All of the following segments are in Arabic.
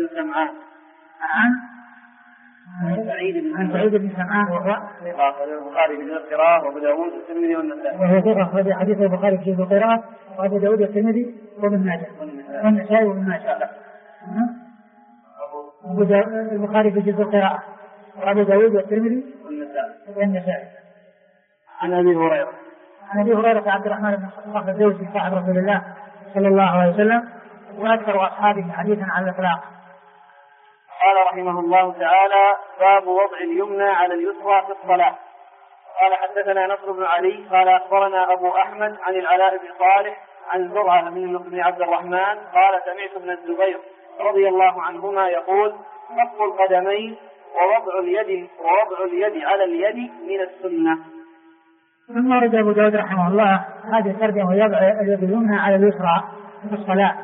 بن سمعان عن سعيد بن سمعان وهو البخاري في القراءة وأبو داود والترمذي والنسائي، وهو ثقة أخرج حديث البخاري في القراءة وأبو داود والترمذي وابن ماجه والنسائي وابن ماجه. البخاري في جزء القراءة وأبو داود والترمذي والنسائي. عن أبي هريرة عبد الرحمن بن صخر الدوسي صاحب رسول الله صلى الله عليه وسلم وأكثر أصحابه حديثا على الإطلاق. قال رحمه الله تعالى: باب وضع اليمنى على اليسرى في الصلاة. قال: حدثنا نصر بن علي قال: أخبرنا أبو أحمد عن العلاء بن صالح عن زرعة بن عبد الرحمن قال: سمعت ابن الزبير رضي الله عنهما يقول: خف القدمين ووضع اليد على اليد من السنة. ثم ورد أبو داود رحمه الله هذه الترجمة: ويضع اليد اليمنى على اليسرى في الصلاة.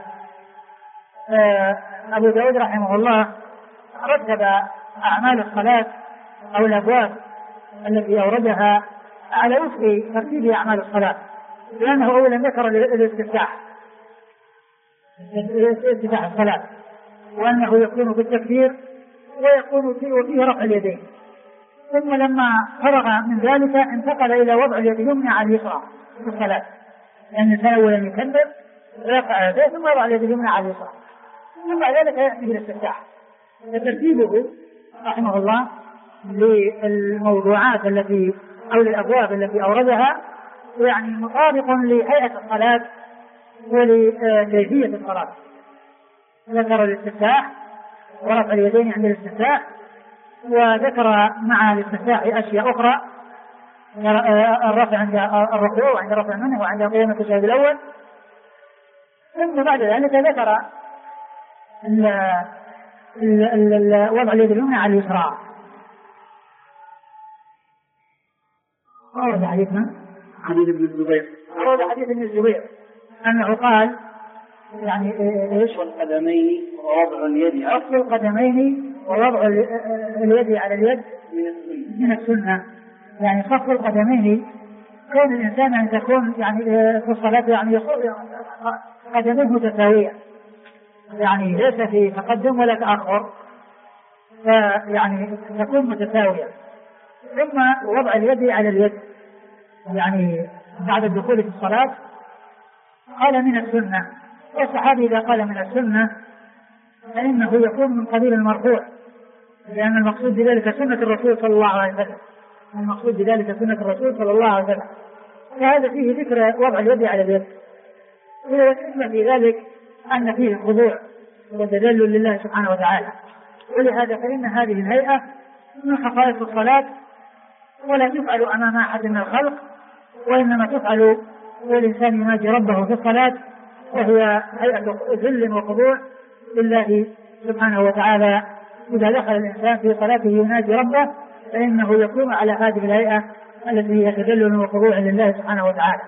أبو داود رحمه الله رتب أعمال الصلاة أو الأبواب التي أوردها على وفق ترتيب أعمال الصلاة، لأنه أولا ذكر الاستفتاح الصلاة، وأنه يكون بالتكبير ويكون فيه رفع اليدين، ثم لما فرغ من ذلك انتقل إلى وضع اليد اليمنى على اليسرى في الصلاة، لأن الإنسان أولا يكبر ويرفع يديه ثم يضع اليد اليمنى على اليسرى، ثم بعد ذلك يأتي بالاستفتاح. فترتيبه رحمه الله للموضوعات التي أو للأبواب التي أوردها يعني مطابق لهيئة الصلاة ولكيفية الصلاة. ذكر الاستفتاح ورفع اليدين عند الاستفتاح، وذكر مع الاستفتاح أشياء أخرى: الرفع عند الركوع وعند رفع منه وعند قيام التشهد الأول. ثم بعد ذلك ذكر وضع اليد اليمنى على اليسرى. أورد حديث ابن الزبير أنه قال يعني إيش؟ خف القدمين ووضع اليد على اليد من السنة. يعني خف القدمين كون الإنسان أن تكون يعني في الصلاة يعني قدميه متساوية، يعني ليس في تقدم ولا تأخر، فيعني تكون متساوية. ثم وضع اليد على اليد يعني بعد الدخول في الصلاة قال من السنة، والصحابي إذا قال من السنة فإنه يكون من قبيل المرفوع، لأن المقصود بذلك سنة الرسول صلى الله عليه وسلم. فهذا فيه ذكر وضع اليد على اليد، ويسمى في ذلك أن فيه خضوع وتذلل لله سبحانه وتعالى. ولهذا فإن هذه الهيئة من خصائص الصلاة، ولا تفعل أمام أحد من الخلق، وإنما تفعل والإنسان يناجي ربه في الصلاة، وهي هيئة ذل وخضوع لله سبحانه وتعالى. إذا دخل الإنسان في صلاته يناجي ربه فإنه يكون على هذه الهيئة التي هي تذلل وخضوع لله سبحانه وتعالى.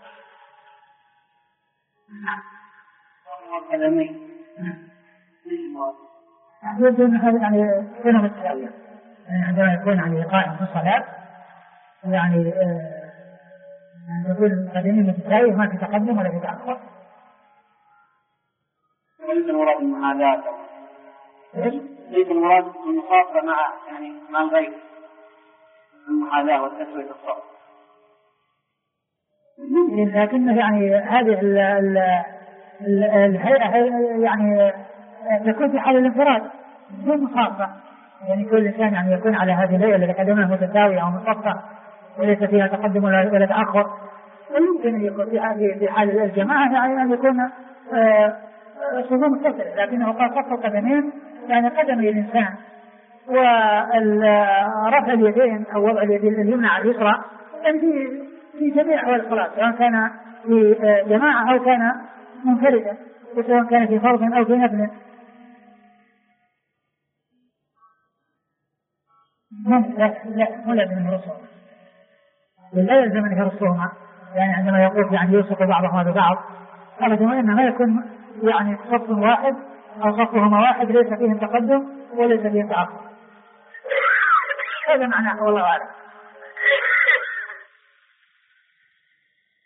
يعني كلمة التساوية، عندما يكون يعني قائم في الصلاة يعني يقول القدمين متساوية، ما في تقدم ولا في تأخر. وليس المراد المحاذاة، ليس المراد المخاطبة مع الغير، المحاذاة والتسوية في الصف. لكن يعني هذه الهيئة يعني تكون في حال الانفراد بدون مخاطبة، يعني كل إنسان يعني يكون على هذه الهيئة التي قدمها متساوية أو مصفة وليس فيها تقدم ولا تأخر. ويمكن أن يكون في حال الجماعة يعني أن يكون صفوف متصلة، لكنه قال خف القدمين يعني قدمي الإنسان، ورفع اليدين أو وضع اليدين اليمنى على اليسرى يعني في جميع أحوال الصلاة، سواء كان في جماعة أو كان منفردا، وسواء كان في فرض أو في نفل. لا لازم أن يرسوها، لا يلزم أن يرسوهما، يعني عندما يقول يعني يلصق بعضهما ببعض، أبدا، وإنما يكون يعني صف واحد أو صفهما واحد ليس فيهم تقدم وليس فيهم تأخر. هذا معناه والله أعلم.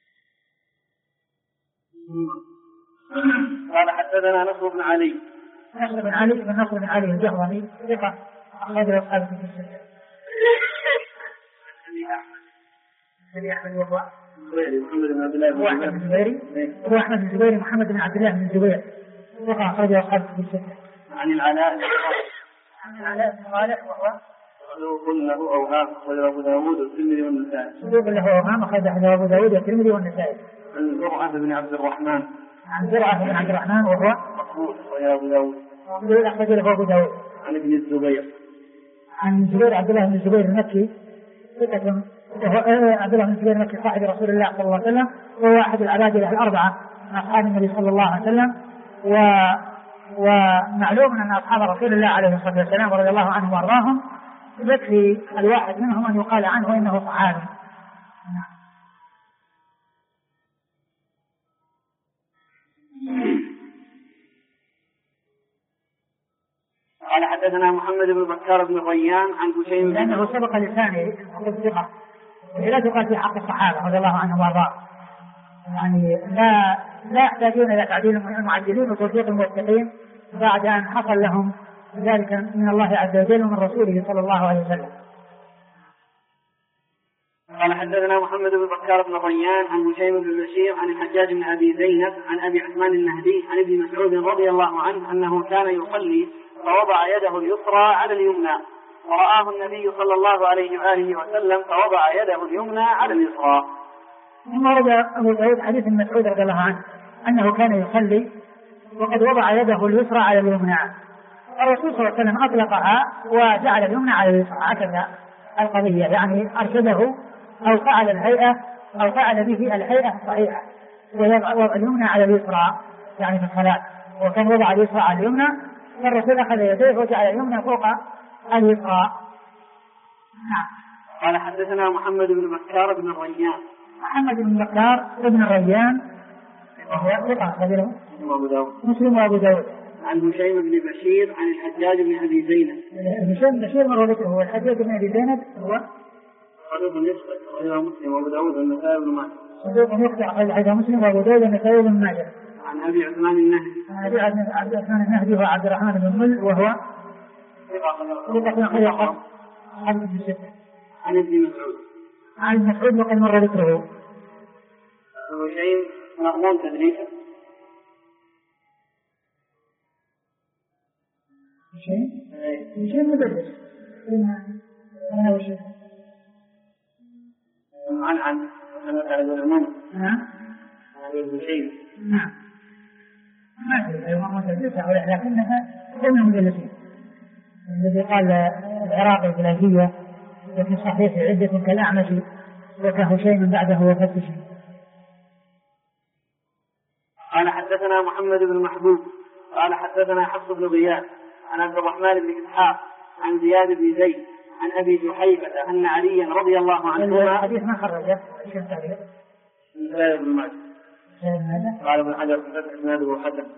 قال: حدثنا نصر بن علي نصر بن علي الجهضمي ثقة أخرجه أصحاب الكتب الستة. أحمد هو أحمد بن الزبيري محمد بن عبد الله بن الزبير ثقة أخرجه أصحاب الكتب الستة. عن العلاء بن صالح وهو صدوق له أوهام أخرجه أبو داود والترمذي والنسائي. صدوق له أوهام أخرجه أبو داود والترمذي والنسائي. عن زرعة بن عبد الرحمن وهو مقبول أخرجه أبو داود. أخرج له أبو داود. عن ابن الزبير عن الزبير عبد الله بن الزبير المكي ثقة. عبد الله بن الزبير المكي صاحب رسول الله صلى الله عليه وسلم وهو أحد العبادلة الأربعة من أصحاب النبي صلى الله عليه وسلم. ومعلوم أن أصحاب رسول الله عليه الصلاة والسلام رضي الله عنهم وأرضاهم يكفي الواحد منهم أن يقال عنه إنه صحابي. قال حدثنا محمد بن بكار بن ريان عن هشيم لأنه سبق لسانه الثقة لا تقال في حق الصحابة رضي الله عنهم وأرضاهم، يعني لا يحتاجون إلى تعديل المعدلين وتوفيق الموفقين بعد أن حصل لهم ذلك من الله عز وجل ومن رسوله صلى الله عليه وسلم. قال حدثنا محمد بن بكار بن ريان عن هشيم بن بشير عن الحجاج بن أبي زينب عن أبي عثمان النهدي عن ابن مسعود رضي الله عنه أنه كان يصلي فوضع يده اليسرى على اليمنى فرآه النبي صلى الله عليه وآله وسلم فوضع يده اليمنى على اليسرى. ثم ورد أبو داود حديث ابن مسعود رضي الله عنه أنه كان يصلي وقد وضع يده اليسرى على اليمنى. الرسول صلى الله عليه وسلم أطلقها وجعل اليمنى على اليسرى، هكذا القضية، يعني أرشده أو فعل الهيئة أو فعل به الهيئة الصحيحة ووضع اليمنى على اليسرى يعني في الصلاة، وكان وضع اليسرى على اليمنى فالرسول أخذ يديه وجعل اليمنى فوق اليسرى. قال حدثنا محمد بن بكار بن ريان. محمد بن بكار بن ريان وهو ثقة مسلم وأبو داود. عن هشيم بن بشير عن الحجاج بن أبي زينب. هشيم بن بشير مر ذكره، هو الحجاج بن أبي زينب هو صدوق يخطئ أخرجه مسلم وأبو داود والنسائي بن ماجه. صدوق يخطئ أخرجه مسلم وأبو داود والنسائي بن ماجه. عن أبي عثمان النهدي. أبي عثمان النهدي هو عبد الرحمن بن مل وهو ثقة أخرجه أصحاب الكتب الستة. عن ابن مسعود. عن ابن مسعود وقد مر ذكره. هشيم مأمون تدريسه. هشيم مدرس. أنا وشيخ. عن أنا تعرف العموم. نعم. هشيم. نعم. ما أدري أيوة مدرسة ولا لكنها ضمن المدرسين. الذي قال العراقي في الألفية وفي الصحيح عدة كالأعمش وكهشيم بعده وفتش. قال حدثنا محمد بن محبوب قال حدثنا حفص بن غياث عن عبد الرحمن بن إسحاق عن زياد بن زيد عن أبي جحيفة أن عليا رضي الله عنهما. الحديث ما خرجه ايش التعليق؟ زياد بن ماجه. قال ابن حجر في فتح اسناده حسن.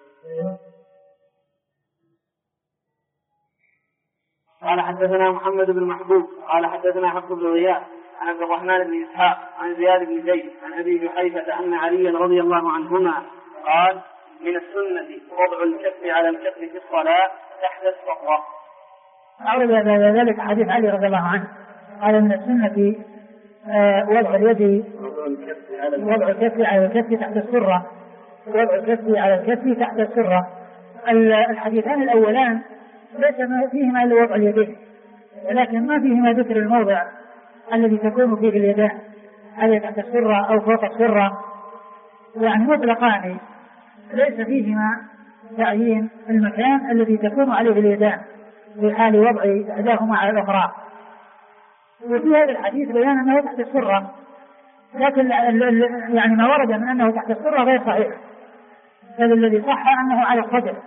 قال حدثنا محمد بن محبوب قال حدثنا حفص بن غياث عن عبد الرحمن بن إسحاق عن زياد بن زيد عن أبي جحيفة أن عليا رضي الله عنهما قال من السنة وضع الكف على الكف في الصلاة تحت الصفرة. أورد ذلك حديث علي رضي الله عنه قال من السنة وضع اليد وضع الكف على الكف تحت السرة، وضع الكف على الكف تحت السرة. الحديثان الأولان ليس فيهما إلا وضع اليدين، ولكن ما فيهما ذكر الموضع الذي تكون فيه اليدان، هل تحت السرة أو فوق السرة، يعني مطلقان ليس فيهما تعيين المكان الذي تكون عليه اليدان في حال وضع إحداهما على الأخرى. وفي هذا الحديث بيان أنه تحت السرة، لكن يعني ما ورد من أنه تحت السرة غير صحيح، بل الذي صح أنه على الصدر،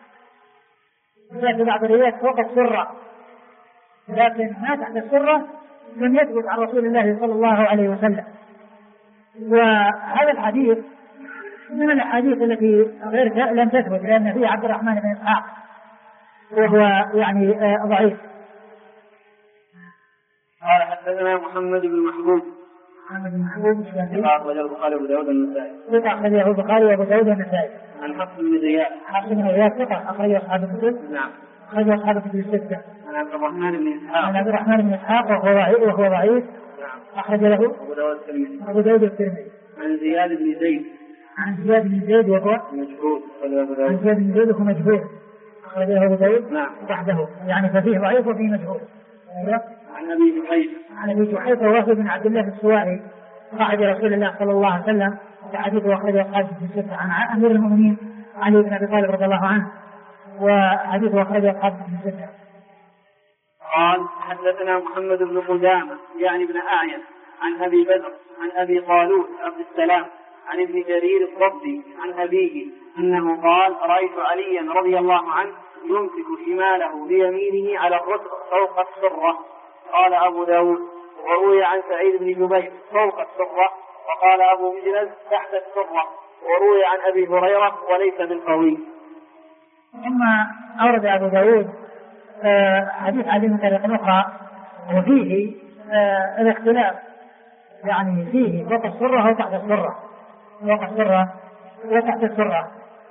جاء بعض الروايات فوق السرة، لكن ما تحت السرة لم يثبت عن رسول الله صلى الله عليه وسلم. وهذا الحديث من الأحاديث التي غير لم تثبت، لأن فيه عبد الرحمن بن إسحاق وهو يعني ضعيف. قال حدثنا محمد بن محبوب محمد بن محبوب أخرجه البخاري وأبو داود والنسائي. أخرجه البخاري وأبو داود والنسائي. عن حفص بن غياث. حفص بن غياث ثقة أخرجه أصحاب الكتب. نعم. أخرجه أصحاب الكتب الستة. عن عبد الرحمن بن إسحاق. عن عبد الرحمن بن إسحاق وهو ضعيف. نعم. أخرج له أبو داود الترمذي. عن زياد بن زيد. عن زياد بن زيد وهو مجهول. عن زياد بن زيد وهو مجهول. أخرج له أبو داود. نعم. وحده يعني ففيه ضعيف وفيه مجهول. عن أبي جحيفة. عن أبي جحيفة وهو بن عبد الله السوائي قائد رسول الله صلى الله عليه وسلم. وحديث أخرجه أصحاب الكتب عن أمير المؤمنين علي بن أبي طالب رضي الله عنه. وحديث أخرجه أصحاب الكتب. قال حدثنا محمد بن قدامة يعني بن أعين عن أبي بدر عن أبي طالوت عبد السلام عن ابن جرير الضبي عن أبيه أنه قال رأيت عليا رضي الله عنه يمسك شماله بيمينه على الركب فوق السرة. قال أبو داود وروي عن سعيد بن جبير فوق السرة وقال أبو مجلس تحت السرة وروي عن أبي هريرة وليس بالقوي. ثم أورد أبو داود حديث علي من طريق أخرى وفيه الاختلاف يعني فيه فوق السرة أو تحت السرة. فوق السرة وتحت السرة.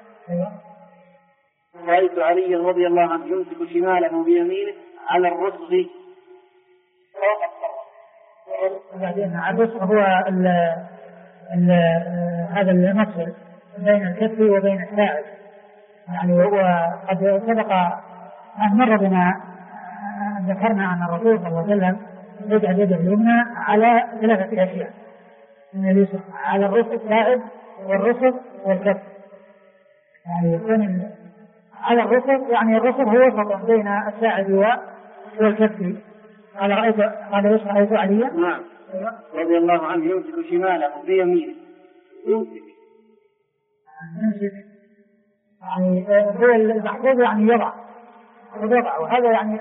رأيت علي رضي الله عنه يمسك شماله بيمينه على الرسغ فوق السرة. بعدين الرسغ هو هذا المفصل بين الكف وبين الساعد يعني. وهو قد سبق أن مر بنا ذكرنا أن الرسول صلى الله عليه وسلم يجعل يده اليمنى على ثلاثة أشياء على الرسغ الساعد والرسغ والكف يعني يكون على الرسغ يعني الرسغ هو وسط بين الساعد والكف. قال رأيت عليا نعم رضي الله عنه يمسك شماله بيمينه يمسك يعني هو المحفوظ يعني يضع وهذا يعني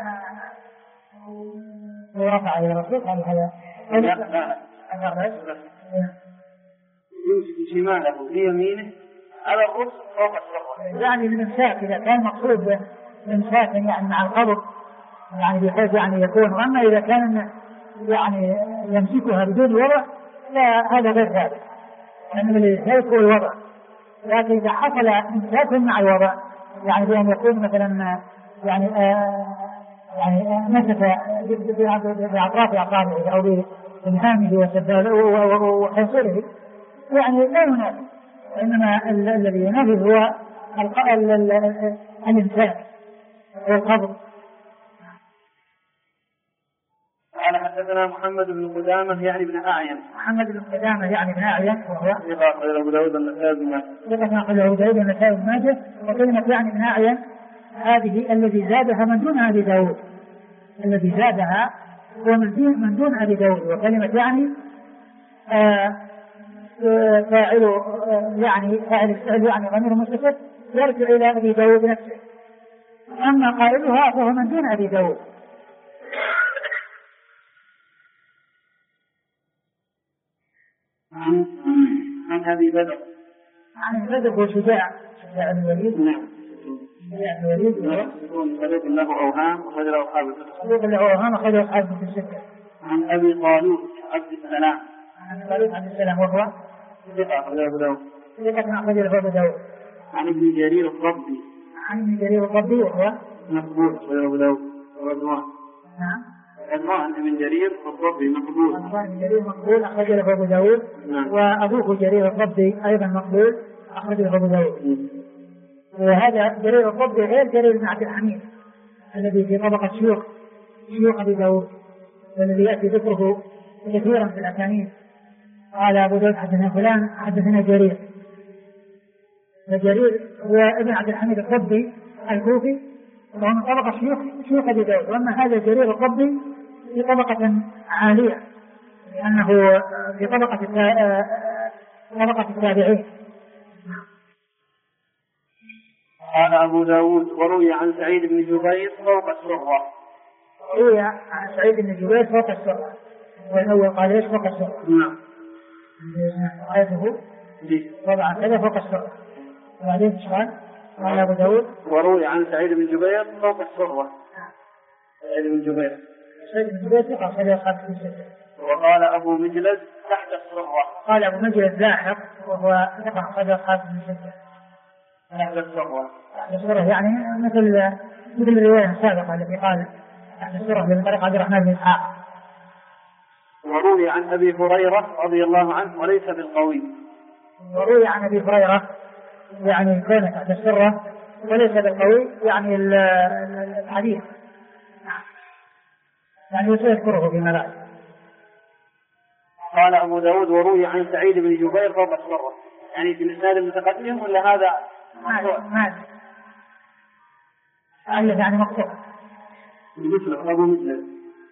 رفع إلى الرسول قال هذا يمسك شماله بيمينه على الرسغ فوق السرة يعني الإمساك إذا كان مقصود إمساك يعني مع القبض يعني بحيث يعني يكون. أما إذا كان يعني يمسكها بدون وضع لا هذا غير ذلك لأن الإمساك هو الوضع. لكن إذا حصل إمساك مع الوضع يعني بأن يكون مثلا يعني مسك بأطراف أعصابه أو بإنهامه وسباله وخنصره يعني لا ينافي. إنما الذي ينافي هو الإمساك والقبض. قال حدثنا محمد بن قدامة يعني بن أعين. محمد بن قدامة يعني بن أعين وهو ثقة أبو داود النسائي بن ماجه. ثقة أبو داود النسائي بن ماجه. وكلمة يعني بن أعين هذه الذي زادها من دون أبي داود. الذي زادها هو من دون أبي داود. وكلمة يعني فاعل يعني ضمير مستتر يرجع إلى أبي داود نفسه. أما قائلها فهو من دون أبي داود. عن أبي بدر عن بدر وشجاع بن الوليد. نعم شجاع بن الوليد صديق له أوهام وخذ أصحاب الستة. عن أبي طالوت عبد السلام. عن طالوت عبد السلام وهو ثقة أخرجه أبو داود. أبو داود. عن ابن جرير الضبي. عن ابن جرير الضبي وهو مقبول أخرجه أبو داود. ورضوان. نعم. رضوان ابن جرير الضبي مقبول. رضوان ابن جرير مقبول أخرجه أبو داود. نعم. وأبوه جرير الضبي أيضا مقبول أخرجه أبو داود. وهذا جرير الضبي غير جرير بن عبد الحميد الذي في طبقة شيوخ أبي داود والذي يأتي ذكره كثيرا في الأسانيد. قال أبو داود حدثنا فلان حدثنا جرير. وجرير هو ابن عبد الحميد الضبي الكوفي وهو من طبقة شيوخ أبي داود. وأما هذا جرير الضبي في طبقة عالية لأنه في طبقة التابعين. قال أبو داود وروي عن سعيد بن جبير فوق السرة. روي عن سعيد بن جبير فوق السرة. والأول قال ليش فوق السرة؟ نعم. آيته طبعا كذا فوق السرة. وبعدين سؤال قال أبو داود وروي عن سعيد بن جبير فوق السرة. سعيد بن جبير ثقة صلى الله عليه وسلم. وقال أبو مجلس تحت السرة. قال أبو مجد اللاحق وهو ثقة أخرجه أصحاب ابن سبة. تحت السرة. تحت السرة يعني مثل الرواية السابقة التي قال تحت السرة من طريق عبد الرحمن بن إسحاق. وروي عن أبي هريرة رضي الله عنه وليس بالقوي. وروي عن أبي هريرة يعني كونه تحت السرة وليس بالقوي يعني الحديث يعني يذكره في ملاك. قال أبو داود وروي عن سعيد بن جبير فوق السرة، يعني في الإسناد المتقدم ولا هذا ما ألف يعني مقطوع مثل أبو مسلم.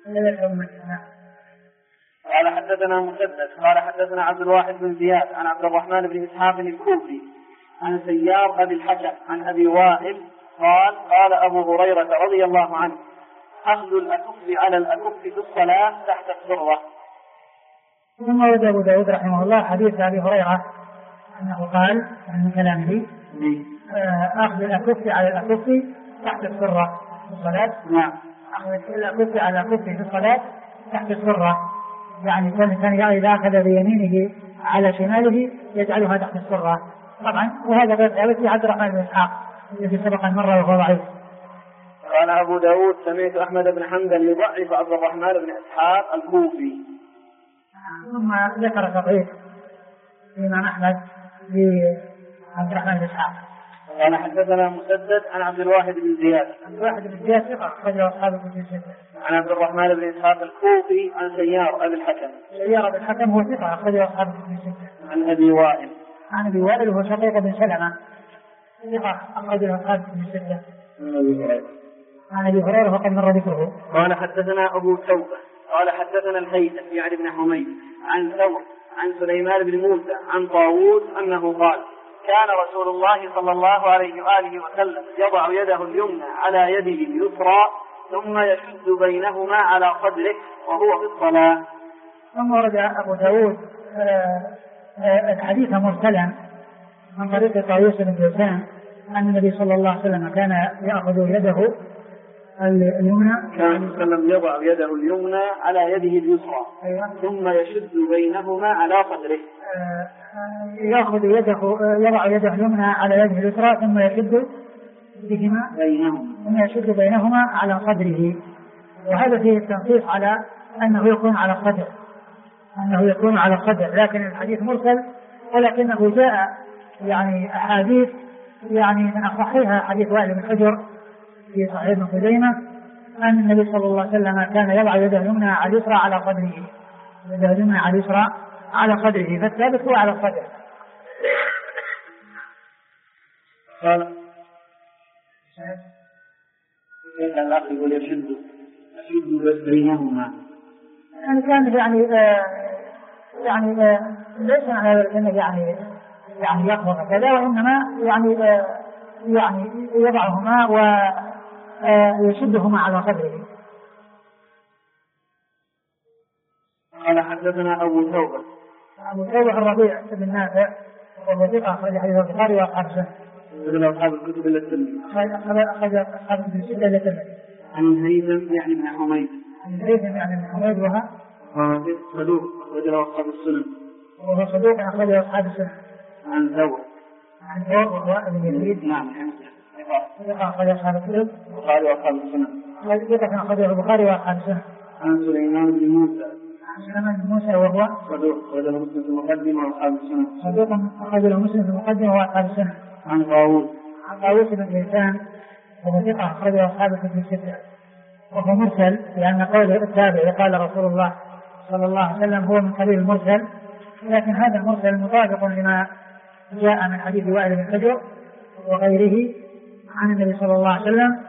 قال حدثنا مسدد قال حدثنا عبد الواحد بن زياد عن عبد الرحمن بن إسحاق الكوفي عن سيار أبي الحكم عن أبي وائل قال أبو هريرة رضي الله عنه أخذ الأكف على الأكف في الصلاة تحت السرة. ثم ورد أبو داود رحمه الله حديث أبي هريرة أنه قال من كلامه أخذ الأكف على الأكف تحت السرة في الصلاة. نعم. أخذ الأكف على الأكف في الصلاة تحت السرة، يعني كل إنسان إذا أخذ بيمينه على شماله يجعلها تحت السرة طبعا، وهذا غير ثابت في عبد الرحمن بن إسحاق الذي سبق مرة وهو ضعيف. قال أبو داود سمعت أحمد بن حنبل يضعف عبد الرحمن بن إسحاق الكوفي. ثم ذكر تضعيف الإمام أحمد لعبد الرحمن بن إسحاق. قال حدثنا مسدد عن عبد الواحد بن زياد. عبد الواحد بن زياد ثقة أخرجه أصحاب الكتب الستة. عن عبد الرحمن بن إسحاق الكوفي عن سيار أبي الحكم. سيار أبي الحكم هو ثقة أخرجه أصحاب الكتب الستة. عن أبي وائل. عن أبي وائل وهو شقيق بن سلمة ثقة أخرجه أصحاب الكتب الستة. عن أبي هريرة وقد مر ذكره. قال حدثنا أبو توبة قال حدثنا الهيثم يعني بن حميد عن ثور عن سليمان بن موسى عن طاووس أنه قال كان رسول الله صلى الله عليه وآله وسلم يضع يده اليمنى على يده اليسرى ثم يشد بينهما على صدره وهو في الصلاة. ثم ورد أبو داود الحديث مرسلا من طريق طاووس بن كيسان أن النبي صلى الله عليه وسلم كان يأخذ يده اليمنى، كان وسلم يضع يده اليمنى على يده اليسرى ثم يشد بينهما على صدره. يأخذ يده يضع يده اليمنى على يده اليسرى ثم يشد بينهما على صدره، وهذا فيه التنصيص على أنه يكون على الصدر، لكن الحديث مرسل ولكنه جاء يعني أحاديث يعني من أصحها حديث وائل بن حجر في صحيح ابن خزيمة أن النبي صلى الله عليه وسلم كان يضع يده اليمنى على اليسرى على صدره، يده اليمنى على اليسرى على صدره، فالثابت هو على الصدر. قال الأخ يقول يشد بينهما، يعني كان يعني ليس على أنه يعني يقبض كذا، وإنما يعني يضعهما ويشدهما على صدره. قال حدثنا أبو توبة الربيع بن نافع وهو ثقة أخرج حديث البخاري وأصحاب السنة. أصحاب الكتب إلا الترمذي. أخرج أصحاب الكتب إلا الترمذي. عن الهيثم يعني بن حميد. وهو صدوق أخرجه أصحاب السنن. وهو صدوق أخرجه أصحاب السنن. عن ثور وهو ابن يزيد. نعم. أخرج أصحاب الكتب. البخاري وأصحاب السنن. أخرجه البخاري وأصحاب السنن. عن سليمان بن موسى وهو صدوق أخرجه مسلم في المقدمة وأصحاب السنن. صدوق أخرجه مسلم في المقدمة وأصحاب السنن. عن طاووس بن كيسان وهو ثقة أخرجه أصحاب الكتب الستة، وهو مرسل لأن قوله التابع قال رسول الله صلى الله عليه وسلم هو من قبيل المرسل، لكن هذا المرسل مطابق لما جاء من حديث وائل بن حجر وغيره عن النبي صلى الله عليه وسلم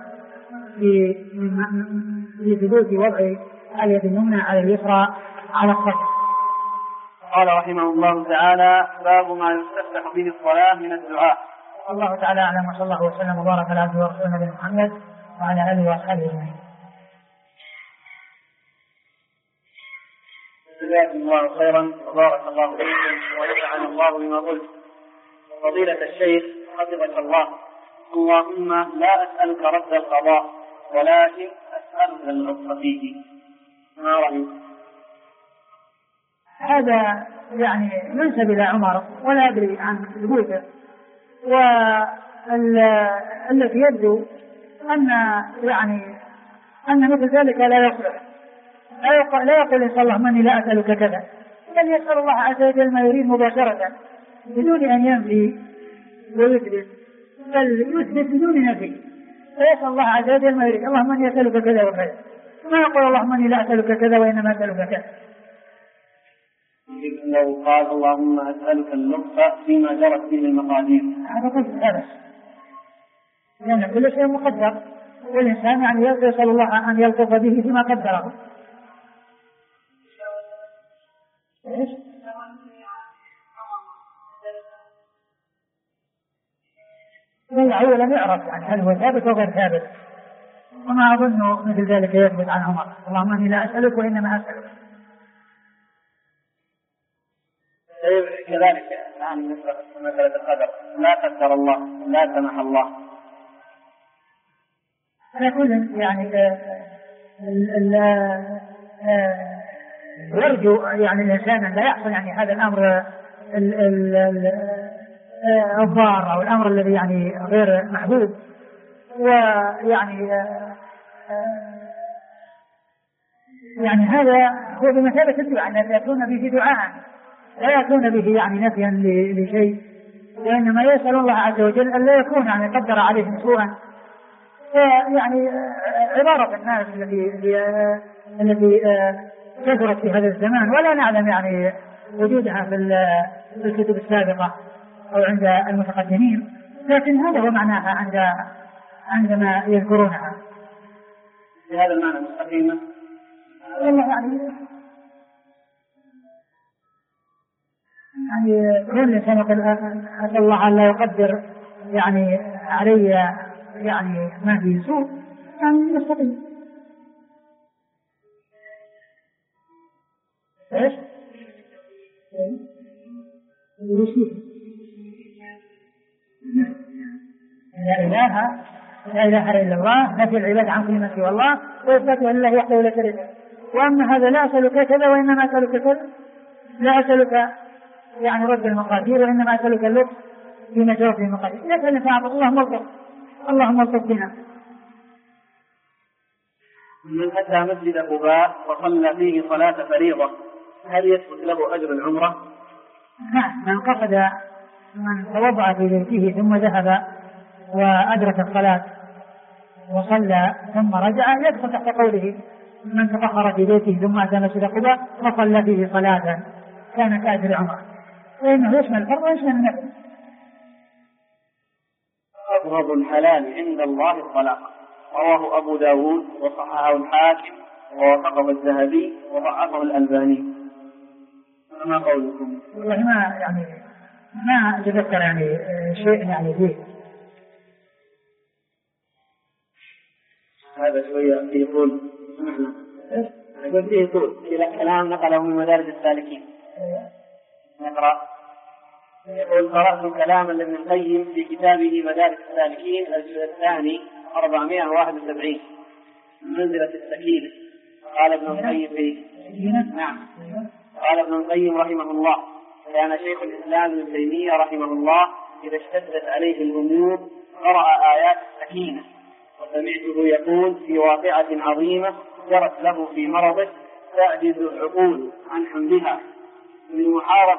في ثبوت وضع اليد اليمنى على اليسرى على الصدر. قال رحمه الله تعالى باب ما يستفتح به الصلاة من الدعاء. الله تعالى أعلم، وصلى الله وسلم وبارك على عبده ورسوله نبينا محمد وعلى آله وأصحابه أجمعين. جزاكم الله خيرا وبارك الله فيكم ونفعنا الله بما قلت. فضيلة الشيخ حفظك الله، اللهم لا أسألك رد القضاء ولكن أسألك اللطف فيه، ما رأيك؟ هذا يعني ينسب إلى عمر ولا أدري عن ثبوته. والذي يبدو أن مثل ذلك لا يصلح، لا يقول إن شاء الله مني لا أسألك كذا، بل يسأل الله عز وجل ما يريد مباشرة بدون أن ينفي ويثبت، بل يثبت بدون نفي، فيسأل الله عز وجل ما يريد. اللهم اني اسالك كذا وكذا، ما يقول اللهم اني لا اسالك كذا وانما اسالك كذا. لو قال اللهم اسالك اللطف فيما جرت به المقادير، هذا قلت هذا، لان كل شيء مقدر، والانسان يعني يسال الله ان يلطف به فيما قدره. ايش؟ هو لم يعرف يعني هل هو ثابت او غير ثابت، وما اظن مثل ذلك يثبت عن عمر. اللهم اني لا اسالك وانما اسالك. كذلك الان مساله القدر، لا قدر الله لا سمح الله، على كل يعني يرجو يعني الانسان ان لا يحصل يعني هذا الامر الضار او الامر الذي يعني غير محبوب، ويعني يعني هذا هو بمثابة الدعاء، أن يأتون به دعاء لا يأتون به يعني نفيا لشيء، وإنما يسأل الله عز وجل أن لا يكون يعني قدر عليهم سوءا. فيعني عبارة الناس التي كثرت في هذا الزمان ولا نعلم يعني وجودها في الكتب السابقة أو عند المتقدمين، لكن هذا هو معناها عندما يذكرونها بهذا المعنى مستقيمة. والله يعني كل الإنسان يقول أسأل الله أن لا يقدر يعني علي يعني ما فيه سوء، يعني مستقيم. ايش؟ لا إله إلا الله، نفي العباد عن كل ما سوى الله وإثباتها لله وحده لا شريك له. وأما هذا لا أسألك كذا وإنما أسألك كذا، لا أسألك يعني رد المقادير وإنما أسألك اللطف فيما جرت به المقادير. يسأل فعل اللهم الطف بنا. من أتى مسجد قباء وصلى فيه صلاة فريضة هل يثبت له أجر العمرة؟ نعم، من توضأ في بيته ثم ذهب وأدرك الصلاة وصلى ثم رجع يدخل تحت قوله من تطهر في بيته ثم أتى مسجد قباء وصلى فيه صلاة كان كأجر عمره، وإنه يشمل الفرض ويشمل النفل. أبغض الحلال عند الله الطلاق، رواه أبو داود وصححه الحاكم ووافقه الذهبي وضعفه الألباني. ما قولكم؟ والله ما أتذكر يعني شيء يعني فيه. هذا شوية فيه طول، يقول فيه طول إلى كلام نقله من مدارج السالكين. نقرأ. يقول قرأت كلاما لابن القيم في كتابه مدارج السالكين الجزء الثاني 471 منزلة السكينة. قال ابن القيم قال ابن القيم رحمه الله: كان شيخ الإسلام ابن تيمية رحمه الله إذا اشتدت عليه الأمور قرأ آيات السكينة، وسمعته يقول في واقعة عظيمة جرت له في مرضه تعجز العقول عن حملها من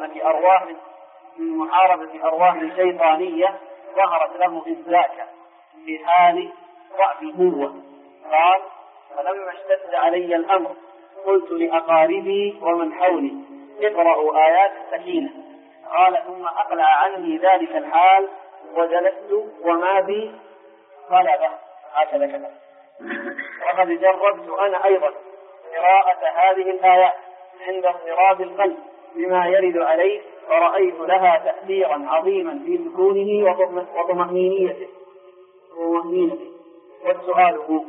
محاربة أرواح شيطانية ظهرت له إذاك في حال ضعف القوة. قال: فلما اشتد علي الأمر قلت لأقاربي ومن حولي اقرأوا آيات السكينة. قال: ثم أقلع عني ذلك الحال وجلست وما بي طلبة هكذا كذا. وقد جربت أنا أيضا قراءة هذه الآيات عند اضطراب القلب بما يرد عليه، ورأيت لها تأثيرا عظيما في سكونه وطمأنينته. والسؤال هو: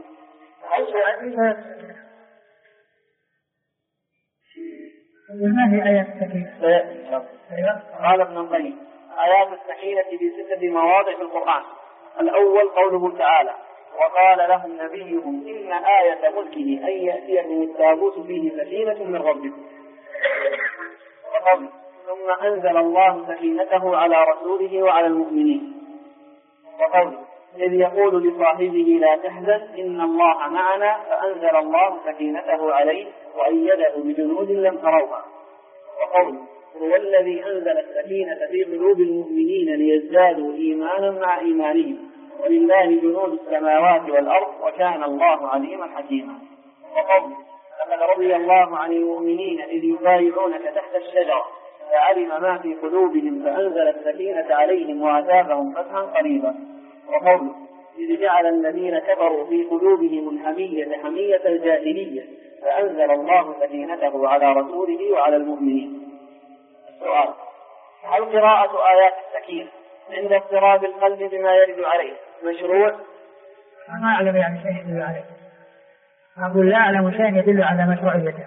ما هي آيات السكينة؟ قال ابن القيم: آيات السكينة في 6 مواضع في القرآن. الأول قوله تعالى: وقال لهم نبيهم إن آية ملكه أن يأتيكم التابوت فيه سكينة من ربكم. وقوله ثم أنزل الله سكينته على رسوله وعلى المؤمنين، وقوله إذ يقول لصاحبه لا تحزن إن الله معنا فأنزل الله سكينته عليه وأيده بجنود لم تروها، وقوله هو الذي أنزل السكينة في قلوب المؤمنين ليزدادوا إيمانا مع إيمانهم ولله جنود السماوات والأرض وكان الله عليما حكيما، وقوله لقد رضي الله عن المؤمنين إذ يبايعونك تحت الشجرة فعلم ما في قلوبهم فأنزل السكينة عليهم وأثابهم فتحا قريبا، وقوله إذ جعل الذين كفروا في قلوبهم الحمية حمية الجاهلية فأنزل الله سكينته على رسوله وعلى المؤمنين. السؤال: هل قراءة آيات السكينة عند اضطراب القلب بما يرد عليه مشروع؟ ما أعلم يعني شيء يدل عليه، أقول لا أعلم شيء يدل على مشروعيته.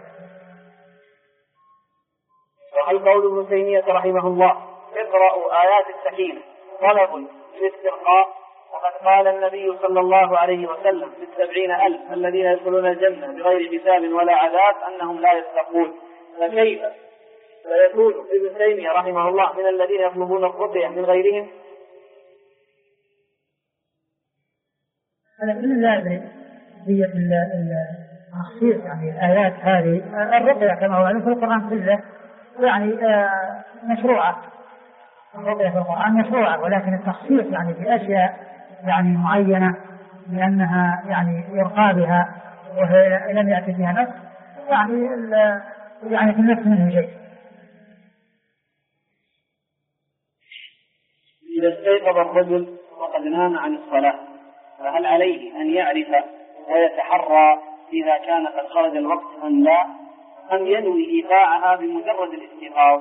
وهل قول ابن تيمية رحمه الله اقرأوا آيات السكينة طلب الاسترقاء؟ وقد قال النبي صلى الله عليه وسلم في 70,000 الذين يدخلون الجنة بغير حساب ولا عذاب أنهم لا يسترقون، فكيف فيكون ابن تيمية رحمه الله من الذين يطلبون الرقية من غيرهم؟ أنا لا أدري هي التخصيص يعني الآيات هذه الرقية كما هو في القرآن كله يعني مشروعة، الرقية في القرآن مشروعة، ولكن التخصيص يعني في أشياء يعني معينة لأنها يعني يرقى بها وهي لم يأتي فيها نفس يعني في النفس منه شيء. إذا استيقظ الرجل وقد نام عن الصلاة فهل عليه أن يعرف ويتحرى إذا كان قد خرج الوقت أم لا، أم ينوي إيقاعها بمجرد الاستيقاظ؟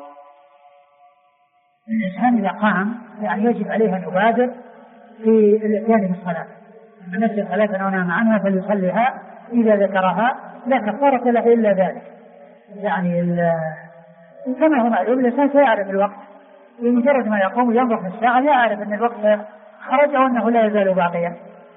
الإنسان إذا قام يعني يجب عليه أن يبادر في الاتيان بالصلاة، من نفس الصلاة أو نام عنها فليصليها إذا ذكرها لا كفارة له إلا ذلك. يعني كما هو معلوم الإنسان سيعرف الوقت بمجرد ما يقوم ينظر في الساعة يعرف أن الوقت خرج أو أنه لا يزال باقيا.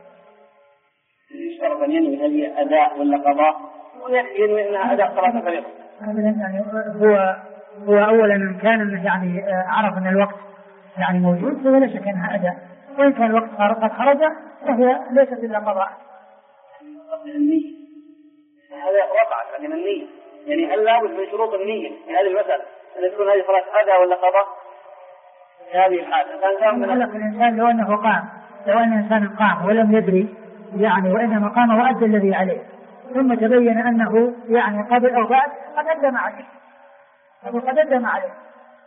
يشترط أن ينوي هل أداء ولا قضاء؟ وينوي أنها أداء صلاة فريضة. يعني هو أولا إن كان يعني عرف أن الوقت يعني موجود فلا شك أنها أداء، وإن كان الوقت قد خرج فهي ليست إلا قضاء. النية هذا وقعت من النية، يعني هل لابد من شروط النية في هذه المسألة أن تكون هذه صلاة أداء ولا قضاء؟ في هذه الحالة الإنسان لو أنه قام، لو أن الإنسان قام ولم يدري يعني وإنما قام وأدى الذي عليه ثم تبين أنه يعني قبل أو بعد قد أدى ما عليه، قد أدى ما عليه.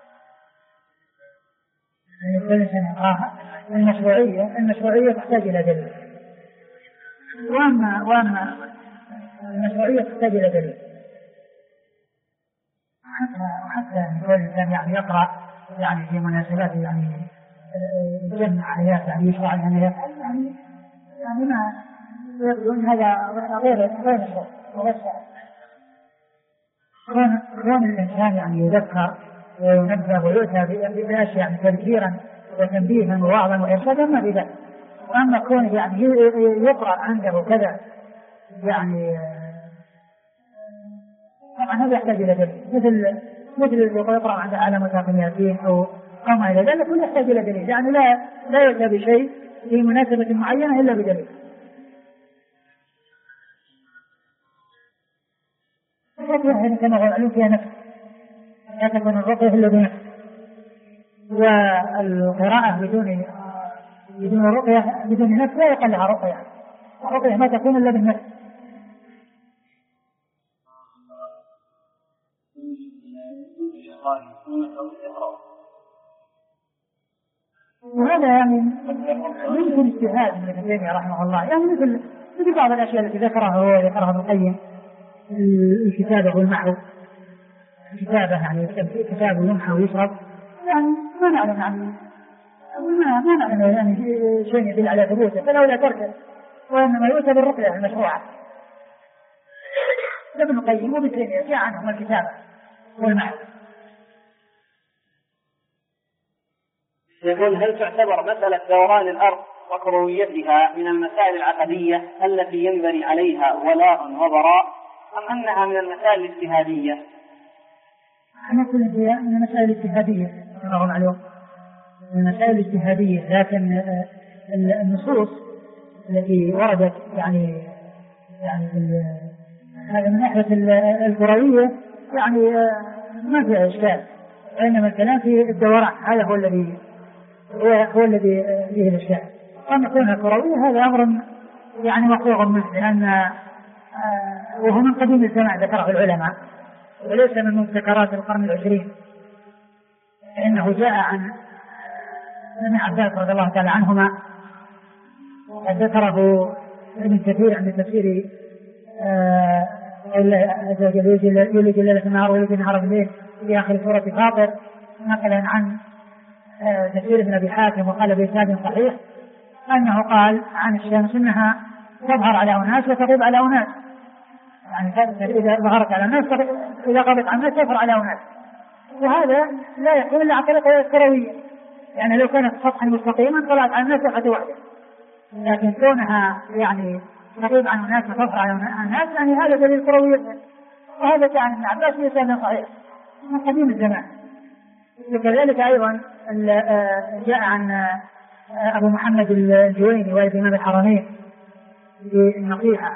المشروعية تحتاج إلى دليل، وأما المشروعية تحتاج إلى دليل. حتى يقول الإنسان يعني يقرأ يعني في مناسبات يعني يجمع آيات يعني يشرع لنا يفعل يعني ما يقولون هذا غير مشروع وغير شرعي. كون الإنسان يعني يذكر وينبه ويؤتى بأشياء تذكيرا وتنبيها ووعظا وإرشادا ما في ذلك. وأما كون يعني يقرأ عنده كذا يعني طبعا هذا يحتاج إلى دليل، مثل يقرأ عند أعلى متاقياتين أو ما إلى ذلك كله يحتاج إلى دليل، يعني لا يؤتى بشيء في مناسبة معينة إلا بدليل. الرقية كما هو معلوم فيها نفس، لا تكون الرقية إلا بنفس، والقراءة بدون الرقية بدون نفس لا يقل لها رقية، الرقية ما تكون إلا بالنفس. وهذا يعني مثل اجتهاد من ابن تيمية رحمه الله، يعني مثل بعض الأشياء التي ذكرها هو ذكرها ابن القيم، الكتابة والمحو، الكتابة يعني كتاب يمحو ويشرب، يعني ما نعلم ما نعلم يعني شيء يدل على ثبوته، فلولا تركه وإنما يؤتى بالرقية المشروعة. ابن القيم وابن تيمية جاء عنهم الكتابة والمحو. يقول هل تعتبر مسألة دوران الأرض وكرويتها من المسائل العقدية التي ينبني عليها ولاء وبراء، أم أنها من المسائل الاجتهادية؟ نقول من المسائل الاجتهادية كما هو معلوم، من المسائل الاجتهادية، لكن النصوص التي وردت يعني هذا من ناحية الكروية يعني ما فيها إشكال، وإنما الكلام في الدوران، هذا هو الذي فيه الإشكال. أما كونها كروية هذا أمر يعني مفروغ منه، لأن وهو من قديم الزمان ذكره العلماء وليس من مبتكرات القرن العشرين، فإنه جاء عن ابن عباس رضي الله تعالى عنهما، قد ذكره ابن كثير عند تفسير يولج الليل في النهار ويولج النهار في الليل في آخر سورة فاطر، نقلا عن تفسير ابن أبي حاتم وقال بإسناد صحيح أنه قال عن الشمس أنها تظهر على أناس وتغيب على أناس، يعني إذا ظهرت على الناس إذا غابت عن الناس تظهر على أناس، وهذا لا يكون إلا عن طريقة كروية، يعني لو كانت سطحا مستقيما طلعت على الناس وحده واحدة، لكن كونها يعني تغيب عن الناس وتظهر على الناس يعني هذا دليل كروية، وهذا جاء عن ابن عباس بإسناد صحيح من قديم الزمان. وكذلك أيضا جاء عن أبو محمد الجويني والد إمام الحرمين بالنصيحة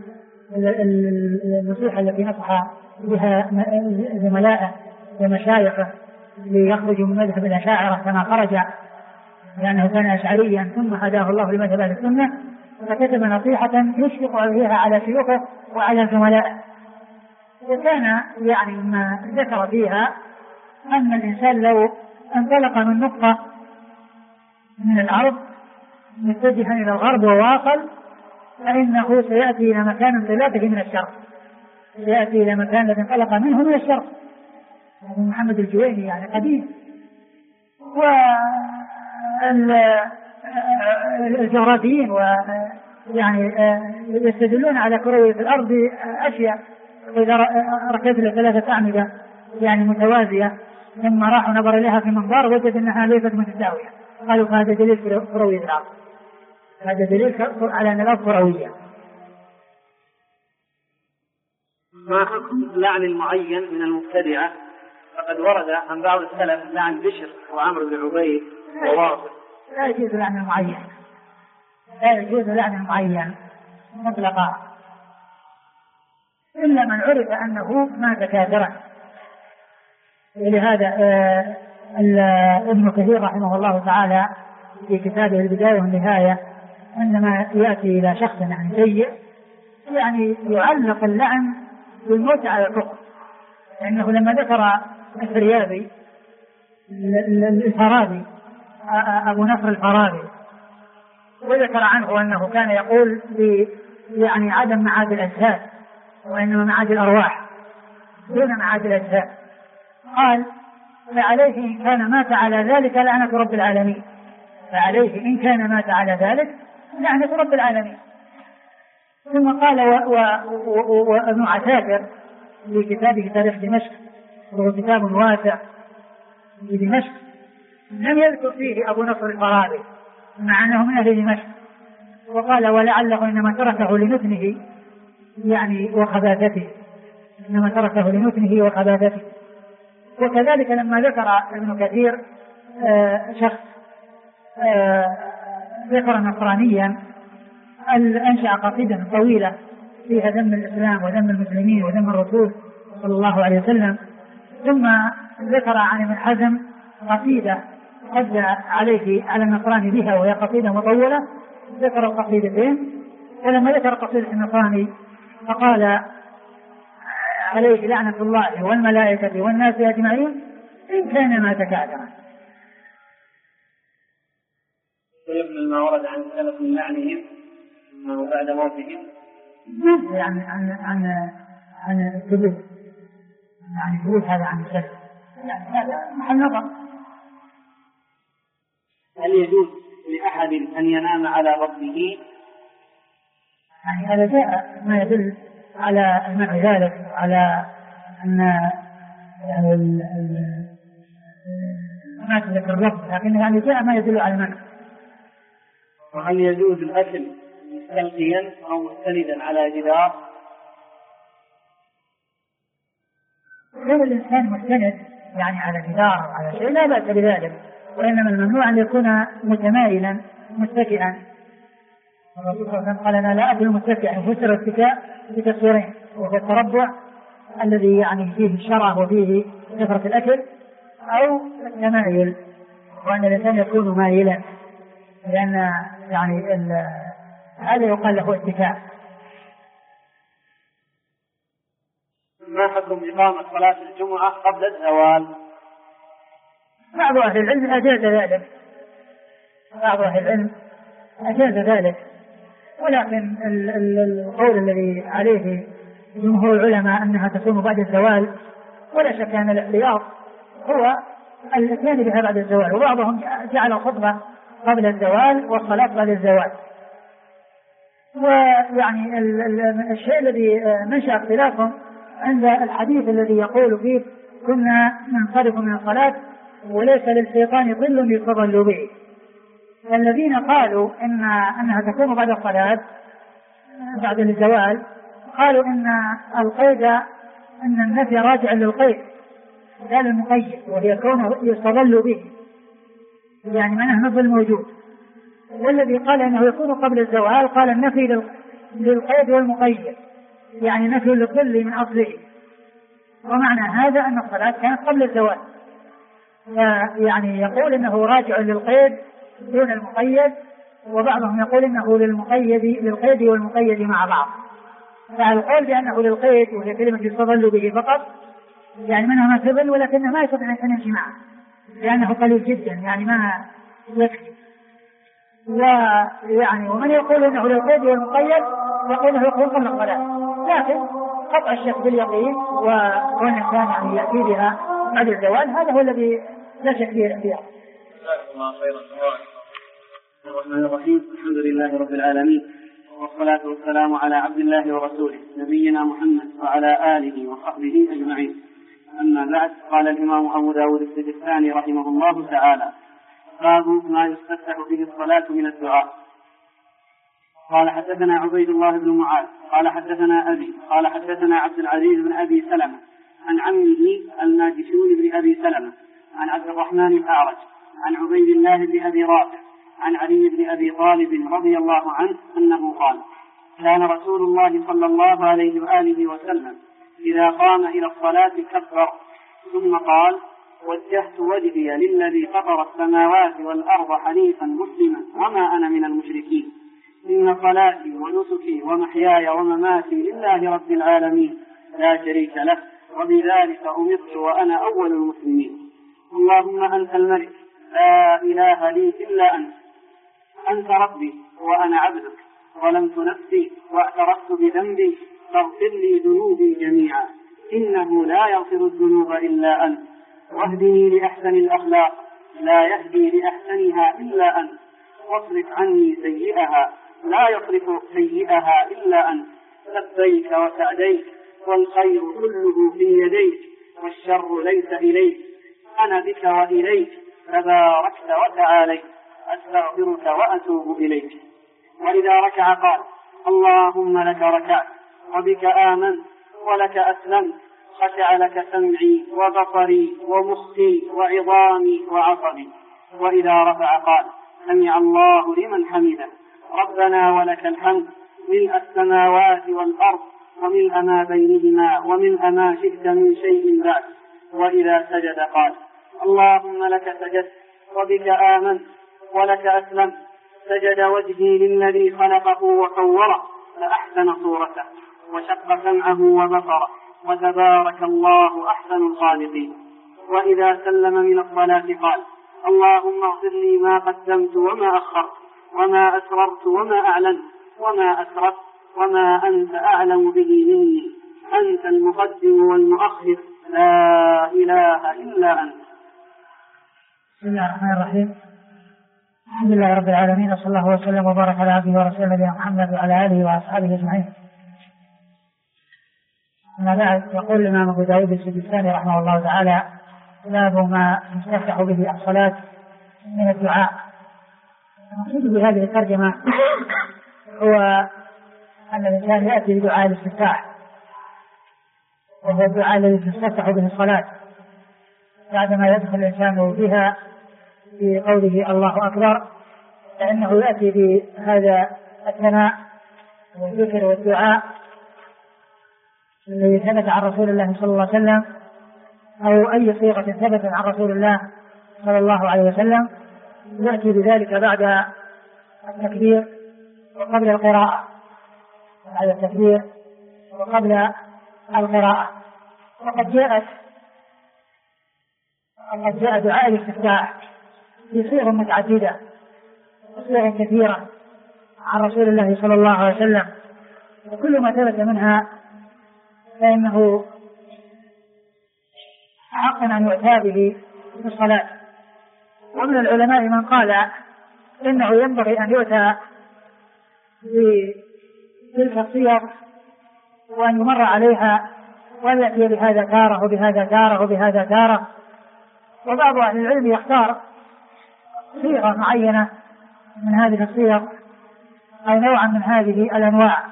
التي نصح بها زملائه ومشايخه ليخرجوا من مذهب الأشاعرة كما خرج، لأنه كان أشعريا ثم هداه الله لمذهب أهل السنة، فكتب نصيحة يشفق فيها على شيوخه وعلى زملائه، وكان يعني ما ذكر فيها أن الإنسان لو انطلق من نقطة من الأرض متجها إلى الغرب وواصل فإنه سيأتي إلى مكان انطلاقه من الشرق، سيأتي إلى مكان الذي انطلق منه من الشرق. أبو محمد الجويني يعني قديم، والجغرافيين ويعني يستدلون على كروية الأرض أشياء، إذا ركبت لثلاثة أعمدة يعني متوازية ثم راح نظر إليها في منظار وجد أنها ليست متساوية، قالوا هذا دليل كروية الأرض، هذا دليل على أن الأرض كروية. ما حكم اللعن المعين من المبتدعة؟ فقد ورد عن بعض السلف لعن بشر وعمرو بن عبيد وواصل. لا يجوز لعن المعين، لا يجوز لعن المعين مطلقا، إلا من عرف أنه مات كافرا. ولهذا ابن كثير رحمه الله تعالى في كتابه البداية والنهاية عندما يأتي إلى شخص يعني سيء يعني يعلق اللعن بالموت على الكفر، لأنه لما ذكر الفريابي الفارابي أبو نصر الفارابي وذكر عنه أنه كان يقول يعني عدم معاد الأجساد وإنما معاد الأرواح دون معاد الأجساد، قال فعليه إن كان مات على ذلك لعنة رب العالمين، فعليه إن كان مات على ذلك لعنة رب العالمين. ثم قال وابن عساكر في كتابه تاريخ دمشق وهو كتاب واسع في دمشق لم يذكر فيه أبو نصر الفارابي مع أنه من أهل دمشق، وقال ولعله إنما تركه لنتنه يعني وخباثته، إنما تركه لنتنه وخباثته. وكذلك لما ذكر ابن كثير شخص ذكر نصرانيا أنشأ قصيدة طويلة فيها ذم الإسلام وذم المسلمين وذم الرسول صلى الله عليه وسلم، ثم ذكر عن ابن حزم قصيدة رد عليه على النصراني بها وهي قصيدة مطولة، ذكر القصيدتين، ولما ذكر قصيدة النصراني فقال عليه لعنة الله والملائكة والناس أجمعين إن كان مات كافرا. ويبنى ما ورد عن سلف من لعنهم بعد موتهم يعني عن الثبوت، يعني ثبوت هذا عن السلف، يعني هذا محل نظر. هل يجوز لأحد أن ينام على بطنه؟ يعني هذا جاء ما يدل على منع ذلك، على أن ما تذكر اللفظ، لكن يعني جاء ما يدل على المنع. وهل يجوز الأكل مستلقيا أو مستندا على جدار؟ كون الإنسان مستند يعني على جدار أو على شيء لا بأس بذلك، وإنما الممنوع أن يكون متمايلا متكئا. الرسول صلى الله عليه وسلم قال: أنا لا أكل متكئا. فسر الاتكاء بتصويرين، وهو التربع الذي يعني فيه الشره وفيه كثرة الأكل، أو التمايل وأن الإنسان يكون مايلا، لأن يعني هذا يقال له اتكاء. ما حكم إقامة صلاة الجمعة قبل الزوال؟ بعض أهل العلم أجاز ذلك، بعض أهل العلم أجاز ذلك، ولكن القول الذي عليه جمهور العلماء أنها تكون بعد الزوال، ولا شك أن الاحتياط هو الاتيان بها بعد الزوال، وبعضهم جعل الخطبة قبل الزوال والصلاة بعد الزوال. ويعني الشيء الذي منشأ اختلافهم عند الحديث الذي يقول فيه: كنا ننصرف من الصلاة وليس للشيطان ظل يستظل به. والذين قالوا أنها تكون بعد الصلاة بعد الزوال قالوا إن القيد، أن النفي راجع للقيد لا للمقيد، وهي كونه يستظل به، يعني معناه الظل موجود. والذي قال أنه يكون قبل الزوال قال النفي للقيد والمقيد، يعني نفي للظل من أصله، ومعنى هذا أن الصلاة كانت قبل الزوال. يعني يقول إنه راجع للقيد دون المقيد، وبعضهم يقول إنه للقيد والمقيد مع بعض. فالقول بأنه للقيد وهي كلمة يستظل به فقط، يعني منها ما تظل ولكنه ما يستطيع أن يمشي معه لأنه قليل جدا، يعني ما يكفي. ويعني ومن يقول إنه للقيد والمقيد يقول إنه يكون قبل الصلاة، لكن قطع الشك باليقين وكون الإنسان يعني يأتي بها بعد الزوال هذا هو الذي لا شك فيه الاختيار. جزاكم الله خيرا. الرحمن الرحيم. الحمد لله رب العالمين، والصلاة والسلام على عبد الله ورسوله نبينا محمد وعلى آله وصحبه أجمعين. أما بعد، قال الإمام أبو داود السجستاني رحمه الله تعالى: باب ما يستفتح به الصلاة من الدعاء. قال: حدثنا عبيد الله بن معاذ قال حدثنا أبي قال حدثنا عبد العزيز بن أبي سلمة عن عمه الماجشون بن أبي سلمة عن عبد الرحمن الأعرج عن عبيد الله بن أبي رافع عن علي بن أبي طالب رضي الله عنه أنه قال: كان رسول الله صلى الله عليه وآله وسلم إذا قام إلى الصلاة كبر ثم قال: وجهت وجهي للذي فطر السماوات والأرض حنيفا مسلما وما أنا من المشركين، إن صلاتي ونسكي ومحياي ومماتي لله رب العالمين لا شريك له، وبذلك أمرت وأنا أول المسلمين. اللهم أنت الملك لا إله لي إلا أنت ربي وأنا عبدك، ظلمت نفسي واعترفت بذنبي، فاغفر لي ذنوبي جميعا، إنه لا يغفر الذنوب إلا أنت، واهدني لأحسن الأخلاق لا يهدي لأحسنها إلا أنت، واصرف عني سيئها لا يصرف سيئها إلا أنت، لبيك وسعديك والخير كله في يديك والشر ليس إليك، أنا بك وإليك تباركت وتعاليت، أستغفرك وأتوب إليك. وإذا ركع قال: اللهم لك ركعت وبك آمنت ولك أسلمت، خشع لك سمعي وبصري ومخي وعظامي وعصبي. وإذا رفع قال: سمع الله لمن حمده، ربنا ولك الحمد، ملء السماوات والأرض وملء ما بينهما وملء ما شئت من شيء بعد. وإذا سجد قال: اللهم لك سجدت وبك آمنت ولك أسلمت، سجد وجهي للذي خلقه وصوره فأحسن صورته وشق سمعه وبصره، وتبارك الله أحسن الخالقين. وإذا سلم من الصلاة قال: اللهم اغفر لي ما قدمت وما أخرت وما أسررت وما أعلنت وما أسرفت وما أنت أعلم به مني، أنت المقدم والمؤخر لا إله إلا أنت. بسم الله الرحمن الرحيم. الحمد لله رب العالمين، وصلى الله وسلم وبارك على عبده ورسوله نبينا محمد وعلى آله وأصحابه أجمعين. أما بعد، يقول الإمام أبو داود السجستاني رحمه الله تعالى: باب ما يستفتح به الصلاة من الدعاء. المقصود بهذه الترجمة هو أن الإنسان يأتي بدعاء الاستفتاح، وهو الدعاء الذي تستفتح به الصلاة بعدما يدخل الإنسان بها في قوله الله أكبر، فإنه يأتي بهذا الثناء والذكر والدعاء الذي ثبت عن رسول الله صلى الله عليه وسلم، أو أي صيغة ثبت عن رسول الله صلى الله عليه وسلم، يأتي بذلك بعد التكبير وقبل القراءة، بعد التكبير وقبل القراءة. وقد جاء دعاء الاستفتاح في صيغ متعددة وصيغ كثيرة عن رسول الله صلى الله عليه وسلم، وكل ما ثبت منها فإنه حق أن يؤتى به في الصلاة. ومن العلماء من قال إنه ينبغي أن يؤتى بتلك الصيغ وأن يمر عليها وأن يأتي بهذا تارة وبهذا تارة وبهذا تارة. وبعض أهل العلم يختار صيغة معينة من هذه الصيغ أو نوعا من هذه الأنواع.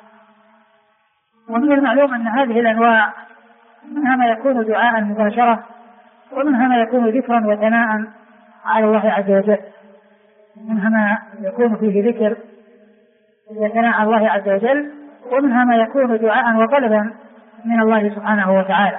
ومن المعلوم أن هذه الأنواع منها ما يكون دعاء مباشرة، ومنها ما يكون ذكرا وثناء على الله عز وجل، منها ما يكون فيه ذكر وثناء على الله عز وجل، ومنها ما يكون دعاء وطلبا من الله سبحانه وتعالى.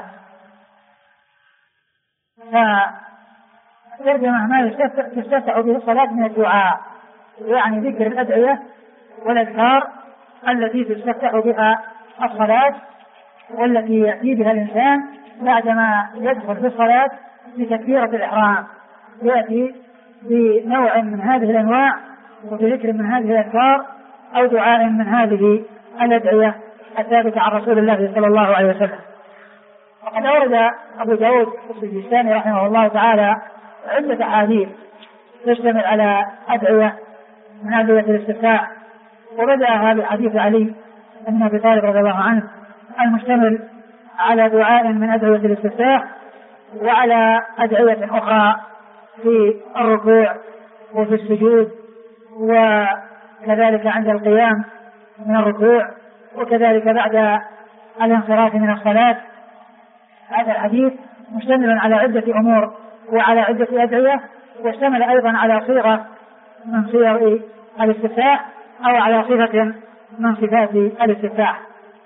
فترجمة ما يستفتح به الصلاة من الدعاء، يعني ذكر الأدعية والأذكار التي تستفتح بها الصلاة والتي يأتي بها الإنسان بعدما يدخل في الصلاة بتكبيرة الإحرام، يأتي بنوع من هذه الأنواع وبذكر من هذه الأذكار أو دعاء من هذه الأدعية الثابتة عن رسول الله صلى الله عليه وسلم. وقد أورد أبو داود السجستاني رحمه الله تعالى عدة أحاديث تشتمل على أدعية من أدعية الاستفتاح، وبدأها بحديث علي بن أبي طالب رضي الله عنه المشتمل على دعاء من أدعية الاستفتاح وعلى أدعية أخرى في الركوع وفي السجود وكذلك عند القيام من الركوع وكذلك بعد الانصراف من الصلاة. هذا الحديث مشتمل على عدة أمور وعلى عدة أدعية، واشتمل أيضا على صيغة من صيغ الاستفتاح أو على صفة من صفات الاستفتاح.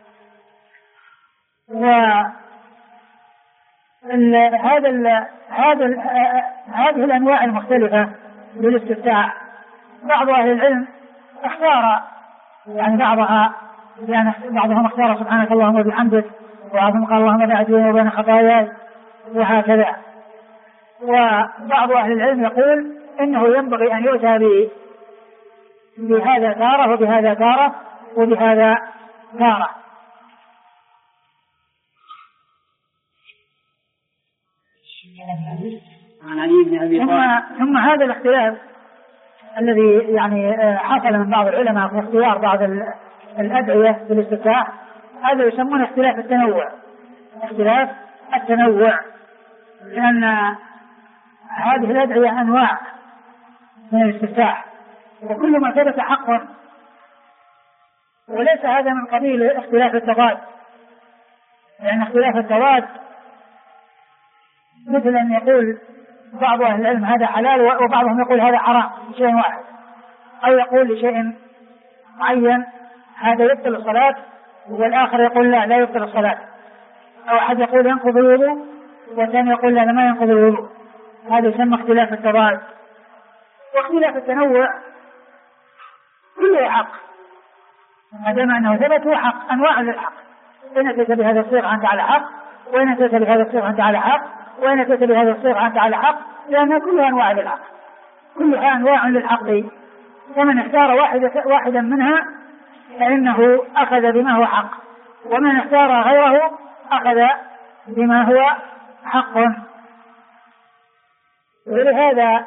هذه الأنواع المختلفة للاستفتاح بعض أهل العلم اختار يعني بعضهم اختار سبحانك اللهم وبحمدك، وبعضهم قال اللهم باعد بيني وبين خطاياي، وهكذا. وبعض أهل العلم يقول إنه ينبغي أن يؤتى بهذا تارة وبهذا تارة وبهذا تارة. ثم هذا الاختلاف الذي يعني حصل من بعض العلماء في اختيار بعض الأدعية بالاستفتاح، هذا يسمونه اختلاف التنوع. اختلاف التنوع لأن هذه الأدعية أنواع من الاستفتاح، وكل ما ثبت حق، وليس هذا من قبيل اختلاف التضاد، لأن اختلاف التضاد مثل أن يقول بعض أهل العلم هذا حلال وبعضهم يقول هذا حرام شيء واحد، أو يقول لشيء معين هذا يبطل الصلاة والآخر يقول لا يبطل الصلاة، أو أحد يقول ينقض الوضوء والثاني يقول لا ما ينقض الوضوء. هذا يسمى اختلاف التضاد. واختلاف التنوع كله حق ما دام أنه ثبت، هو حق، أنواع للحق. إن أتيت بهذا الصيغ أنت على حق، وإن أتيت بهذا الصيغ أنت على حق، وإن أتيت بهذا الصيغ أنت على حق، لأنها كلها أنواع للحق، كلها أنواع للحق. فمن اختار واحدا منها فإنه أخذ بما هو حق، ومن اختار غيره أخذ بما هو حق. ولهذا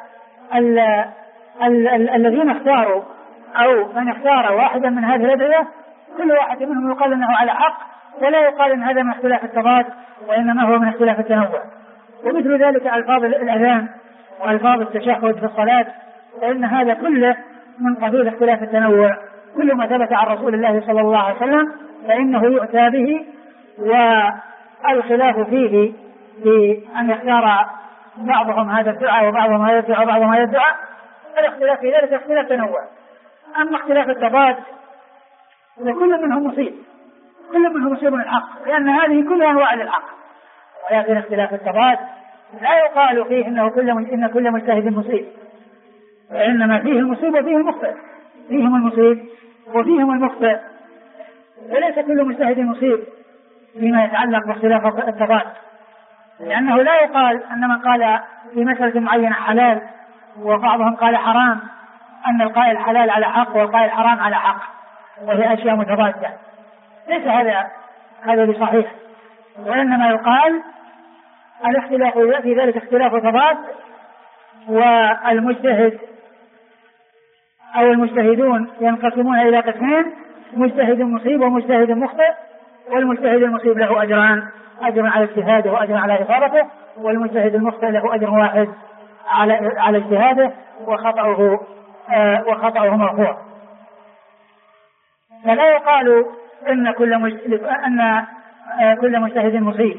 الذين اختاروا أو من اختار واحدا من هذه الأدعية كل واحد منهم يقال أنه على حق، ولا يقال أن هذا من اختلاف التضاد، وإنما هو من اختلاف التنوع. ومثل ذلك ألفاظ الأذان وألفاظ التشهد في الصلاة، فإن هذا كله من قبيل اختلاف التنوع. كل ما ثبت عن رسول الله صلى الله عليه وسلم فإنه يؤتى به الخلاف فيه في أن يختار بعضهم هذا الدعاء وبعضهم هذا الدعاء وبعضهم هذا الدعاء، الاختلاف في ذلك اختلاف تنوع. أما اختلاف التضاد فكل منهم مصيب، كل منهم مصيب الحق، لأن هذه كلها أنواع للحق. ولكن اختلاف التضاد لا يقال فيه إن كل مجتهد مصيب، وإنما فيه المصيب وفيه المخطئ، فيهم المصيب وفيهم المخطئ، وليس كل مجتهد مصيب فيما يتعلق باختلاف التضاد، لأنه لا يقال أن من قال في مسألة معينة حلال وبعضهم قال حرام أن القائل حلال على حق والقائل حرام على حق، وهي أشياء متضادة. ليس هذا بصحيح، وإنما يقال الاختلاف في ذلك اختلاف تضاد، والمجتهد أو المجتهدون ينقسمون إلى قسمين: مجتهد مصيب ومجتهد مخطئ، والمجتهد المصيب له أجران: أجر على اجتهاده وأجر على إصابته، والمجتهد المخطئ له أجر واحد على اجتهاده وخطأه مرفوع. فلا يقال إن كل مجتهد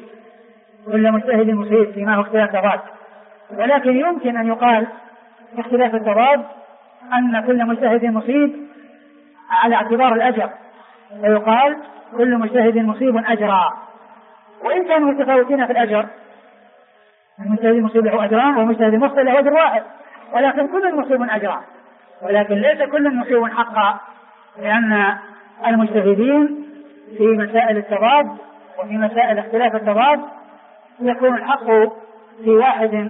مصيب فيما هو اختلاف تضاد، ولكن يمكن أن يقال في اختلاف التضاد أن كل مجتهد مصيب على اعتبار الأجر، ويقال كل مجتهد مصيب أجرا، وإن كانوا متفاوتين في الأجر. المجتهد المصيب له أجران والمجتهد المخطئ له أجر واحد، ولكن كل مصيب أجران، ولكن ليس كل مصيب حقا، لأن المجتهدين في مسائل التضاد وفي مسائل اختلاف التضاد يكون الحق في واحد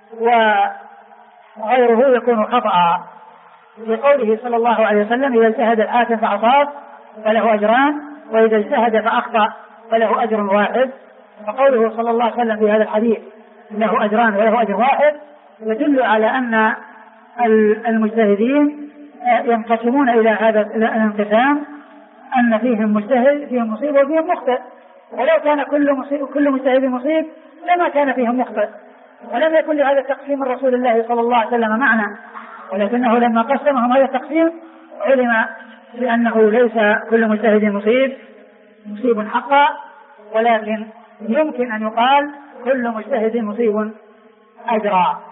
وغيره يكون خطأ. في قوله صلى الله عليه وسلم: إذا اجتهد الحاكم فأصاب فله أجران، وإذا اجتهد فأخطأ فله أجر واحد. فقوله صلى الله عليه وسلم في هذا الحديث له أجران وله أجر واحد يدل على أن المجتهدين ينقسمون إلى هذا الانقسام، أن فيهم مجتهد فيهم مصيب وفيهم مخطئ، ولو كان كل مجتهد مصيب لما كان فيهم مخطئ، ولم يكن لهذا التقسيم من رسول الله صلى الله عليه وسلم معنا، ولكنه لما قسمهم هذا التقسيم علم بأنه ليس كل مجتهد مصيب حقا، ولكن يمكن أن يقال كل مجتهد مصيب أجرا.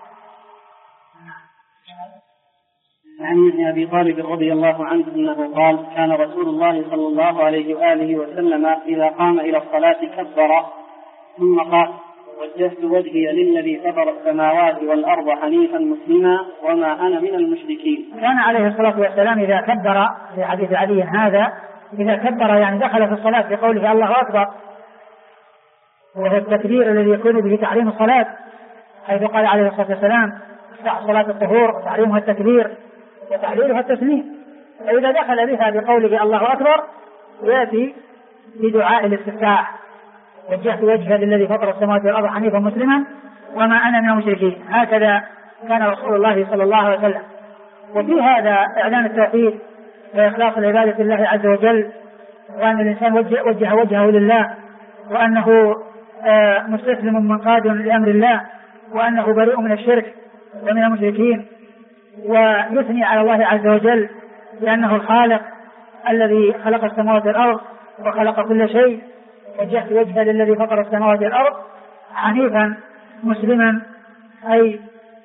عن ابن أبي طالب رضي الله عنه أنه قال: كان رسول الله صلى الله عليه وآله وسلم إذا قام إلى الصلاة كبر ثم قال: وجهت وجهي للذي فطر السماوات والأرض حنيفا مسلما وما أنا من المشركين. كان عليه الصلاة والسلام إذا كبر، في حديث علي هذا، إذا كبر يعني دخل في الصلاة بقوله الله أكبر، وهو التكبير الذي يكون به تعليم الصلاة، حيث قال عليه الصلاة والسلام: صلاة الطهور وتعليمها التكبير وتحليلها التسليم. فإذا دخل بها بقوله الله أكبر يأتي بدعاء الاستفتاح: وجهت وجهي للذي فطر السماوات والأرض حنيفا مسلما وما أنا من المشركين. هكذا كان رسول الله صلى الله عليه وسلم. وفي هذا إعلان التوحيد وإخلاص العبادة لله عز وجل، وأن الإنسان وجه وجهه لله، وأنه مستسلم منقاد لأمر الله، وأنه بريء من الشرك ومن المشركين، ويثني على الله عز وجل لأنه الخالق الذي خلق السماوات والأرض وخلق كل شيء. وجهت وجهه للذي فطر السماوات والأرض حنيفا مسلما، أي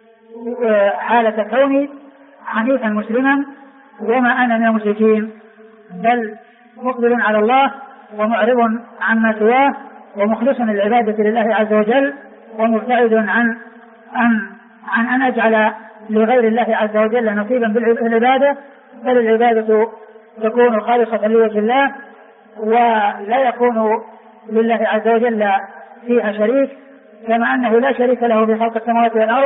حالة كوني حنيفا مسلما وما أنا من المشركين، بل مقبل على الله ومعرض عما سواه ومخلص العبادة لله عز وجل، ومبتعد عن أن أجعل لغير الله عز وجل نصيبا بالعبادة، بل العبادة تكون خالصة لوجه الله، ولا يكون لله عز وجل فيها شريك، كما أنه لا شريك له في خلق السماوات والأرض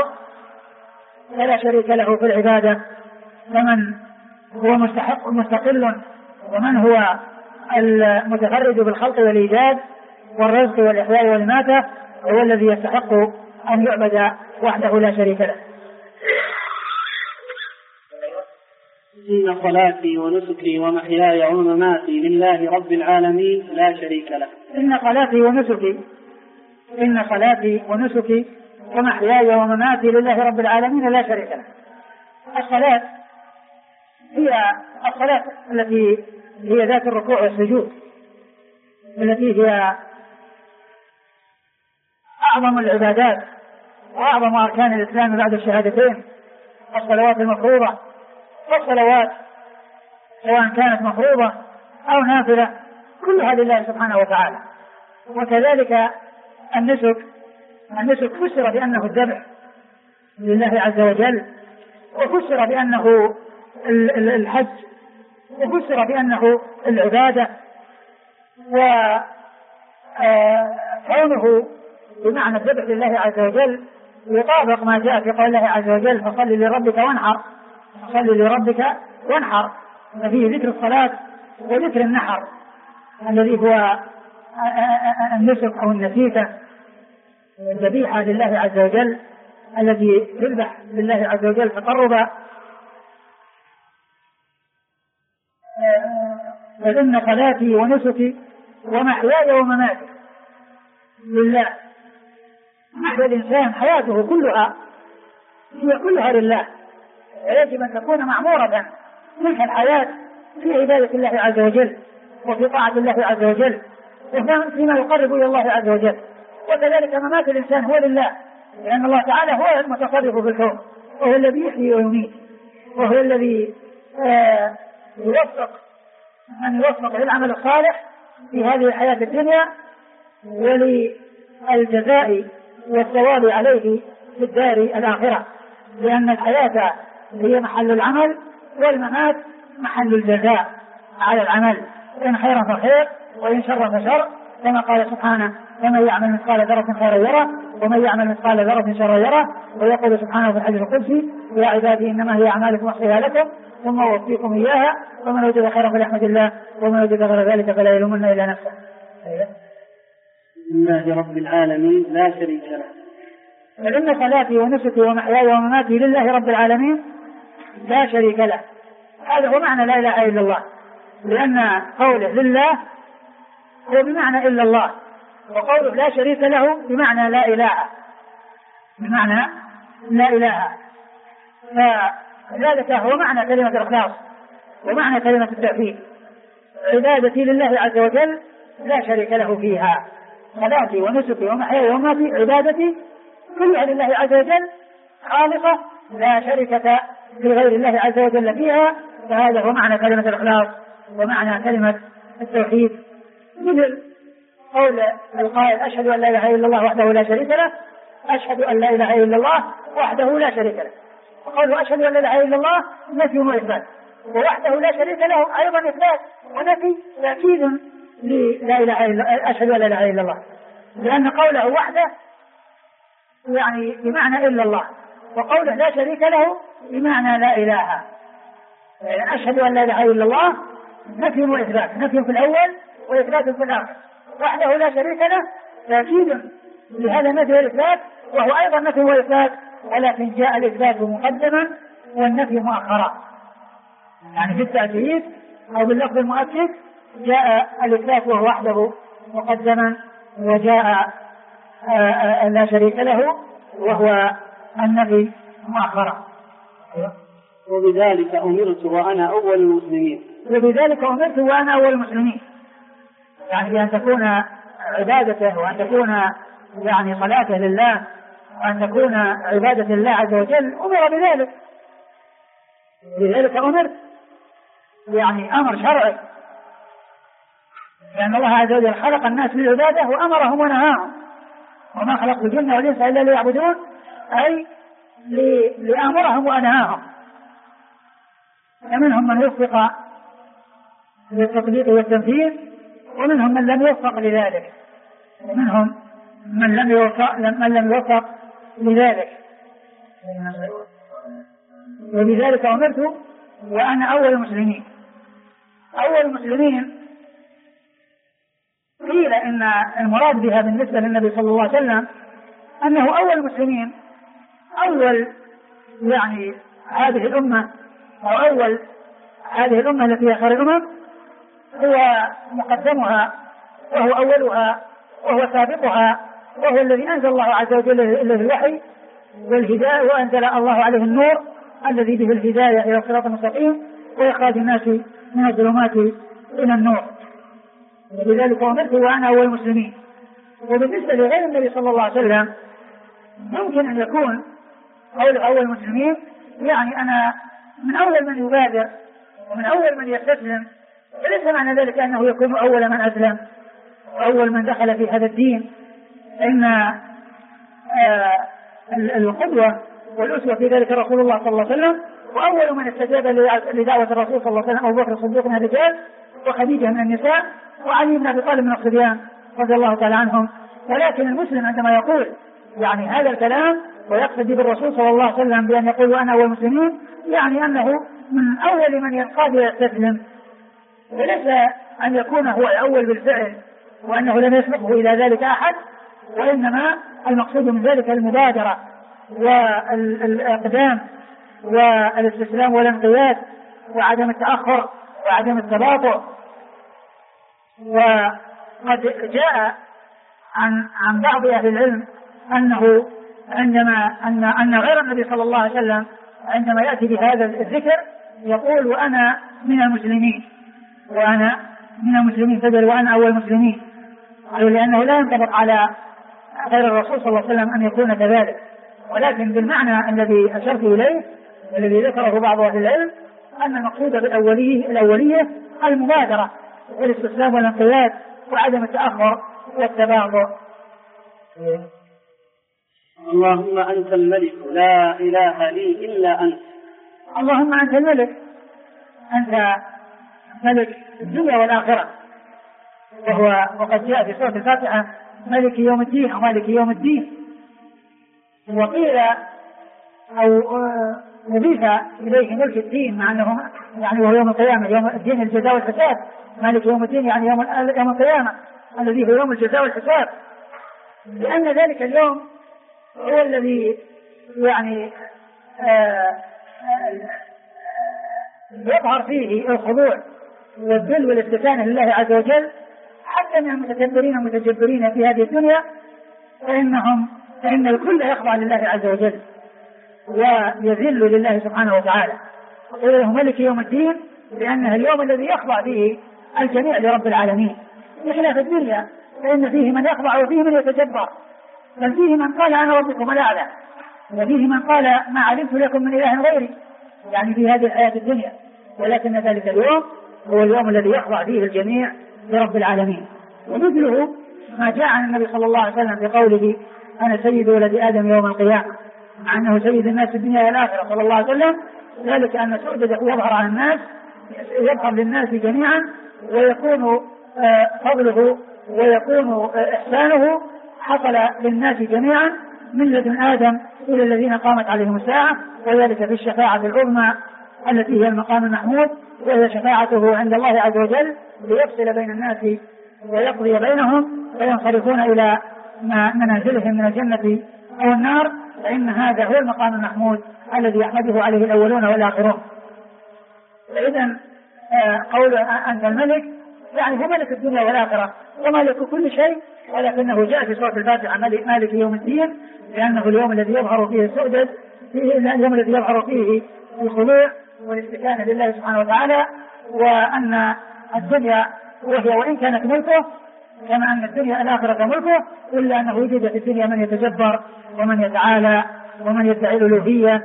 ولا شريك له في العبادة. فمن هو مستقل ومن هو المتفرد بالخلق والإيجاد والرزق والإحياء والإماتة هو الذي يستحق أن يعبد وحده لا شريك له. إن صلاتي ونسكي ومحياي ومماتي لله رب العالمين لا شريك له. إن صلاتي ونسكي ومحياي ومماتي لله رب العالمين لا شريك له. الصلاة هي الصلاة التي هي ذات الركوع والسجود، التي هي أعظم العبادات وأعظم أركان الإسلام بعد الشهادتين الصلوات المفروضة، والصلوات سواء كانت مفروضة أو نافلة كلها لله سبحانه وتعالى. وكذلك النسك فسر بأنه الذبح لله عز وجل، وفسر بأنه الحج، وفسر بأنه العبادة، وكونه بمعنى الذبح لله عز وجل يطابق ما جاء في قول الله عز وجل فصل لربك وانحر، فصل لربك وانحر، ففيه ذكر الصلاة وذكر النحر الذي هو النسك أو النسيكة، الذبيحة لله عز وجل التي تذبح لله عز وجل تقربا. فإن صلاتي ونسكي ومحياي ومماتي لله. محيا الإنسان حياته كلها هي كلها لله، يجب أن تكون معمورة تلك الحياة في عبادة الله عز وجل وفي طاعة الله عز وجل وفيما يقرب إلى الله عز وجل. وكذلك ممات الإنسان هو لله، لأن الله تعالى هو المتصرف في الكون، وهو الذي يحيي ويميت، وهو الذي يوفق من يوفق للعمل الصالح في هذه الحياة الدنيا وللجزاء والثواب عليه في الدار الآخرة، لأن الحياة هي محل العمل والممات محل الجزاء على العمل، إن خيرا فخير وإن شرا فشر، كما قال سبحانه ومن يعمل مثقال ذرة خيرا يره ومن يعمل مثقال ذرة شرا يره. ويقول سبحانه في الحديث القدسي يا عبادي إنما هي أعمالكم أحصيها لكم ثم أوفيكم إياها ومن وجد خيرا فليحمد الله ومن وجد غير ذلك فلا يلومن إلا نفسه. لله رب العالمين لا شريك له. فإن صلاتي ونسكي ومحياي ومماتي لله رب العالمين لا شريك له. هذا هو معنى لا إله إلا الله، لأن قوله لله هو بمعنى إلا الله، وقوله لا شريك له بمعنى لا إله، بمعنى لا إله. فذلك هو معنى كلمة الإخلاص ومعنى كلمة التوحيد. عبادتي لله عز وجل لا شريك له فيها، صلاتي ونسكي ومحياي ومماتي عبادتي كلها لله عز وجل خالصة لا شركة لغير الله عز وجل فيها. فهذا هو معنى كلمة الإخلاص ومعنى كلمة التوحيد. مثل قول القائل أشهد أن لا إله إلا الله وحده لا شريك له، أشهد أن لا إله إلا الله وحده لا شريك له. وقالوا أشهد أن لا إله إلا الله نفي وإثبات، ووحده لا شريك له أيضا إثبات ونفي تأكيد لا إله إلا أشهد أن لا إله إلا الله، لأن قوله وحده يعني بمعنى إلا الله، وقوله لا شريك له بمعنى لا إله. يعني أشهد أن لا إله إلا الله نفي وإثبات، نفي في الأول وإثبات في الآخر. وحده لا شريك له تأكيد لهذا النفي والإثبات، وهو أيضا نفي وإثبات، ولكن جاء الإثبات مقدما والنفي مؤخرا. يعني في التأكيد أو باللفظ المؤكد جاء الإثبات وهو وحده مقدما، وجاء لا شريك له وهو النفي مؤخرا. وبذلك أمرت وأنا أول المسلمين. وبذلك أمرت وأنا أول المسلمين، يعني بأن تكون عبادته وأن تكون يعني صلاته لله وأن تكون عبادة الله عز وجل أمر بذلك. لذلك أمرت يعني أمر شرعي، لأن الله عز وجل خلق الناس للعبادة وأمرهم ونهاهم، وما خلقت الجن والإنس إلا ليعبدون، أي لأمرهم وأنهاهم. فمنهم من وفق للتطبيق والتنفيذ، ومنهم من لم يوفق لذلك، ومنهم من لم يوفق لذلك. وبذلك أمرت وأنا أول المسلمين. أول المسلمين قيل إن المراد بها بالنسبة للنبي صلى الله عليه وسلم أنه أول المسلمين، أول يعني هذه الأمة أو أول هذه الأمة التي هي خير الأمم، هو مقدمها وهو أولها وهو سابقها، وهو الذي أنزل الله عز وجل إليه الوحي والهداية، وأنزل الله عليه النور الذي به الهداية إلى الصراط المستقيم وإخراج الناس من الظلمات إلى النور. ولذلك أمرت وأنا أول المسلمين. وبالنسبة لغير النبي صلى الله عليه وسلم ممكن أن يكون قول أول المسلمين يعني أنا من أول من يبادر ومن أول من يستسلم، وليس معنى ذلك أنه يكون أول من أسلم وأول من دخل في هذا الدين، إن القدوة والأسوة في ذلك رسول الله صلى الله عليه وسلم، وأول من استجاب لدعوة الرسول صلى الله عليه وسلم أبو بكر الصديق من الرجال، وخديجة من النساء، وعلي بن أبي طالب من الصبيان رضي الله تعالى عنهم. ولكن المسلم عندما يقول يعني هذا الكلام ويقصد بالرسول صلى الله عليه وسلم بأن يقول أنا أول المسلمين، يعني أنه من أول من ينقاد ويستسلم، وليس أن يكون هو الأول بالفعل وأنه لم يسبقه إلى ذلك أحد، وإنما المقصود من ذلك المبادرة والإقدام والاستسلام والانقياد وعدم التأخر وعدم التباطؤ. وقد جاء عن بعض أهل العلم أنه أن غير النبي صلى الله عليه وسلم عندما يأتي بهذا الذكر يقول وأنا من المسلمين، وأنا من المسلمين، فدل وأنا أول المسلمين، لأنه لا ينطبق على غير الرسول صلى الله عليه وسلم أن يكون كذلك، ولكن بالمعنى الذي أشرت إليه الذي ذكره بعض أهل العلم أن المقصود بالأولية المبادرة والاستسلام والانقياد وعدم التأخر والتباطؤ. اللهم أنت الملك لا إله لي إلا أنت. اللهم أنت الملك، أنت ملك الدنيا والآخرة، وقد جاء في سورة الفاتحة ملك يوم الدين أو مالك يوم الدين، وقيل أو نضيف إليه ملك الدين مع أنه يعني وهو يوم القيامة، يوم الدين الجزاء والحساب، مالك يوم الدين يعني يوم القيامة الذي هو يوم الجزاء والحساب، لأن ذلك اليوم هو الذي يعني يظهر فيه الخضوع والذل والاستكانة لله عز وجل، حتى من المتكبرين والمتجبرين في هذه الدنيا فإن الكل يخضع لله عز وجل ويذل لله سبحانه وتعالى. وقيل له ملك يوم الدين لأنه اليوم الذي يخضع فيه الجميع لرب العالمين، بخلاف الدنيا فإن فيه من يخضع وفيه من يتجبر، بل فيه من قال أنا ربكم الأعلى، وفيه من قال ما علمت لكم من إله غيري، يعني في هذه الحياة الدنيا. ولكن ذلك اليوم هو اليوم الذي يخضع فيه الجميع لرب العالمين. ومثله ما جاء عن النبي صلى الله عليه وسلم بقوله أنا سيد ولد آدم يوم القيامة، مع أنه سيد الناس في الدنيا والآخرة صلى الله عليه وسلم، ذلك أن سؤدده يظهر على الناس، يظهر للناس جميعا، ويكون فضله ويكون إحسانه حصل للناس جميعا من لدن آدم إلى الذين قامت عليهم الساعة، وذلك في الشفاعة العظمى التي هي المقام المحمود، وهي شفاعته عند الله عز وجل ليفصل بين الناس ويقضي بينهم وينصرفون إلى منازلهم من الجنة أو النار، فإن هذا هو المقام المحمود الذي يحمده عليه الأولون والآخرون. فإذا قول أنت الملك يعني هو ملك الدنيا والآخرة ومالك كل شيء، ولكنه جاء في سورة الفاتحة مالك يوم الدين لأنه اليوم الذي يظهر فيه السؤدد، اليوم الذي يظهر فيه الخضوع والاستكانة لله سبحانه وتعالى، وأن الدنيا وإن كانت ملكه كما أن الدنيا الآخرة ملكه، إلا أنه وجد في الدنيا من يتجبر ومن يتعالى ومن يدعي الألوهية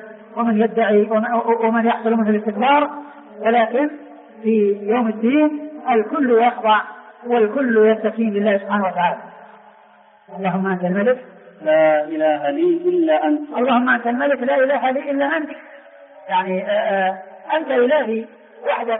ومن يحصل منه الاستكبار، ولكن في يوم الدين الكل يخضع والكل يستكين لله سبحانه وتعالى. اللهم أنت الملك لا إله لي إلا أنت. اللهم أنت الملك لا إله لي إلا أنت، يعني أنت إلهي وحدك،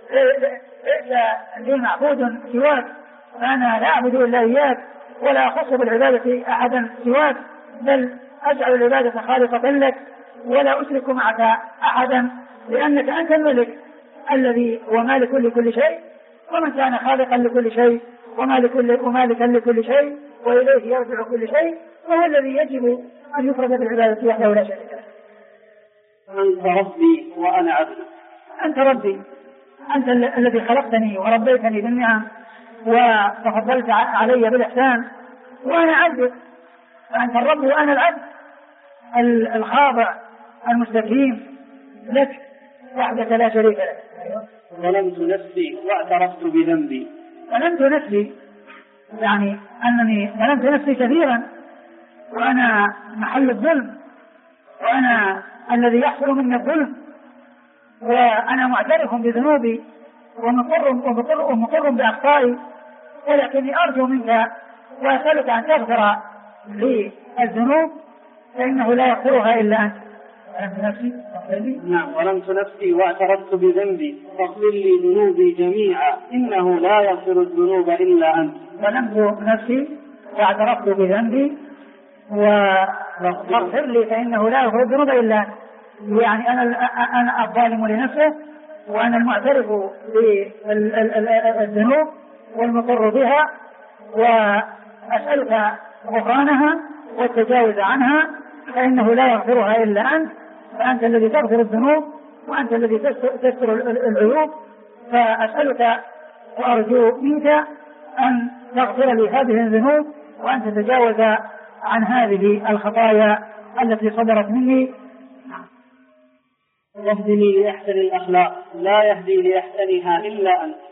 ليس لي معبود سواك، فأنا لا أعبد إلا إياك ولا أخص بالعبادة أحدا سواك، بل أجعل العبادة خالصة لك ولا أشرك معك أحدا، لأنك أنت الملك الذي هو مالك لكل شيء، ومن كان خالقا لكل شيء ومالكا لكل شيء وإليه يرجع كل شيء، وهو الذي يجب أن يفرد بالعبادة وحده لا شريك له. أنت ربي وأنا عبدك. أنت ربي، أنت الذي خلقتني وربيتني بالنعم وتفضلت علي بالإحسان، وأنا عبدك، فأنت الرب وأنا العبد الخاضع المستقيم لك وحدك لا شريك لك. ظلمت نفسي واعترفت بذنبي. ظلمت نفسي يعني أنني ظلمت نفسي كثيرا وأنا محل الظلم وأنا الذي يحصل مني الظلم وأنا معترف بذنوبي ومقر بأخطائي، ولكني أرجو منك وأسألك أن تغفر لي الذنوب فإنه لا يغفرها إلا أنت. ظلمت نفسي واعترفت بذنبي فاغفر لي ذنوبي جميعا إنه لا يغفر الذنوب إلا أنت. ظلمت نفسي واعترفت بذنبي واغفر لي فإنه لا يغفر الذنوب إلا أنت. يعني أنا الظالم لنفسه وأنا المعترف بالذنوب والمقر بها، وأسألك غفرانها والتجاوز عنها فإنه لا يغفرها إلا أنت، فأنت الذي تغفر الذنوب وأنت الذي تستر العيوب، فأسألك وأرجو منك أن تغفر لي هذه الذنوب وأن تتجاوز عن هذه الخطايا التي صدرت مني. يهدني لأحسن الأخلاق لا يهدي لأحسنها إلا أنت.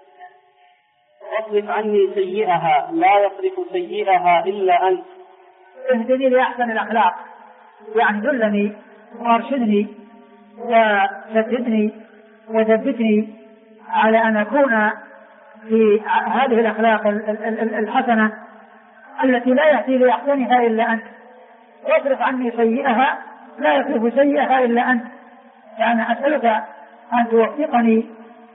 واصرف عني سيئها لا يصرف سيئها إلا أنت. اهدني لأحسن الأخلاق يعني دلني وارشدني وسددني وثبتني على أن أكون في هذه الأخلاق الحسنة التي لا يهدي لأحسنها إلا أنت. واصرف عني سيئها لا يصرف سيئها إلا أنت. يعني أسألك أن توفقني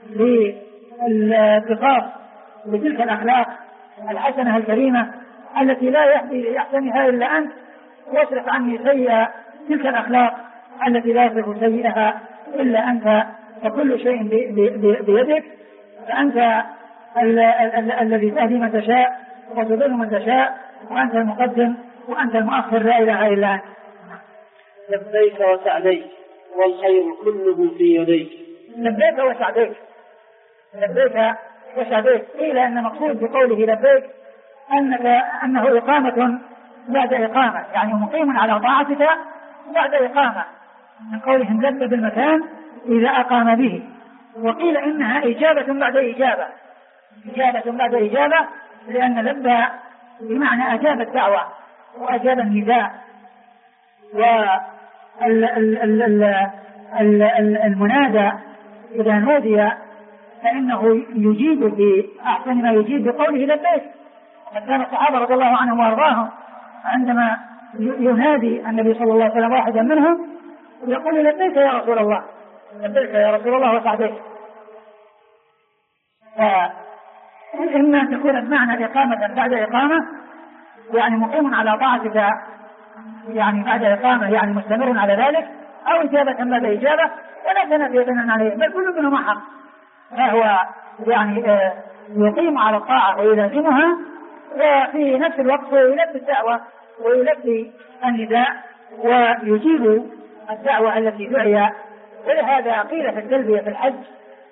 للاتقاص بتلك الأخلاق الحسنة الكريمة التي لا يهدي لأحسنها إلا أنت، واصرف عني سيئة تلك الأخلاق التي لا يصرف سيئها إلا أنت، فكل شيء بيدك، فأنت الذي تهدي من تشاء وتضل من تشاء، وأنت المقدم وأنت المؤخر لا إله إلا أنت. لبيك وسعديك والخير كله في يديك. لبيك وسعديك، لبيك وسعديك. قيل أن مقصود بقوله لبيك أنه إقامة بعد إقامة، يعني مقيم على طاعتك بعد إقامة، من قولهم لبى بالمكان إذا أقام به. وقيل إنها إجابة بعد إجابة، إجابة بعد إجابة، لأن لبى بمعنى أجاب الدعوة وأجاب النداء. والمنادى إذا نودي فإنه يجيب بأحسن ما يجيب بقوله لبيك. كان الصحابة رضي الله عنهم وأرضاهم عندما ينادي النبي صلى الله عليه وسلم واحدا منهم يقول لبيك يا رسول الله، لبيك يا رسول الله وسعديك. فإما أن تكون بمعنى إقامة بعد إقامة، يعني مقيم على طاعتك يعني بعد إقامة، يعني مستمر على ذلك، أو إجابة بعد إجابة، ولا تنافي بيننا عليه، بل كل منهما حق. فهو يعني يقيم على الطاعة ويلازمها، وفي نفس الوقت يلبي الدعوة ويلبي النداء ويجيب الدعوة التي دعي. ولهذا قيل في التلبية في الحج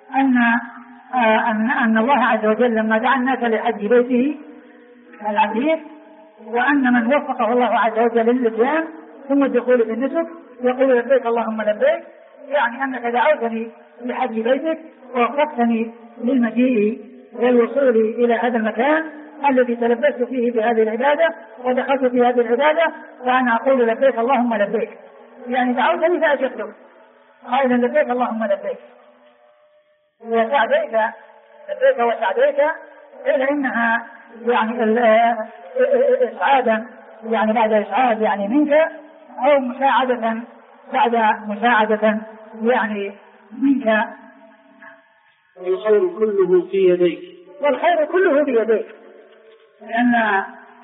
أن الله عز وجل لما دعا الناس لحج بيته العتيق، وأن من وفقه الله عز وجل للإتيان ثم الدخول في النسك يقول لبيك اللهم لبيك، يعني أنك دعوتني لحج بيتك ووفقتني للمجيء والوصول إلى هذا المكان الذي تلبست فيه بهذه العبادة ودخلت في هذه العبادة، فأنا أقول لبيك اللهم لبيك، يعني دعوتني فأجبتك قائلا لبيك اللهم لبيك. وسعديك، لبيك وسعديك، إلا إنها يعني إسعادا يعني بعد إسعاد يعني منك، أو مساعدة بعد مساعدة يعني منك. والخير كله في يديك، والخير كله بيديك، لأن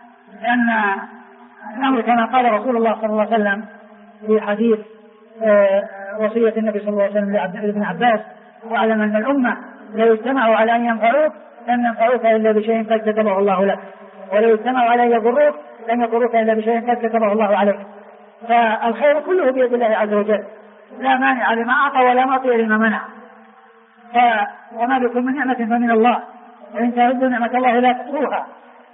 الأمر كما قال رسول الله صلى الله عليه وسلم في حديث وصية النبي صلى الله عليه وسلم لابن عباس: واعلم أن الأمة لو اجتمعوا على أن ينفعوك لم ينفعوك إلا بشيء قد كتبه الله لك، ولو اجتمعوا على أن يضروك لم يضروك إلا بشيء قد كتبه الله عليك. فالخير كله بيد الله عز وجل، لا مانع لما أعطى ولا معطي لما منع. وما بكم من نعمة فمن الله، وإن تعدوا نعمة الله لا تحصوها.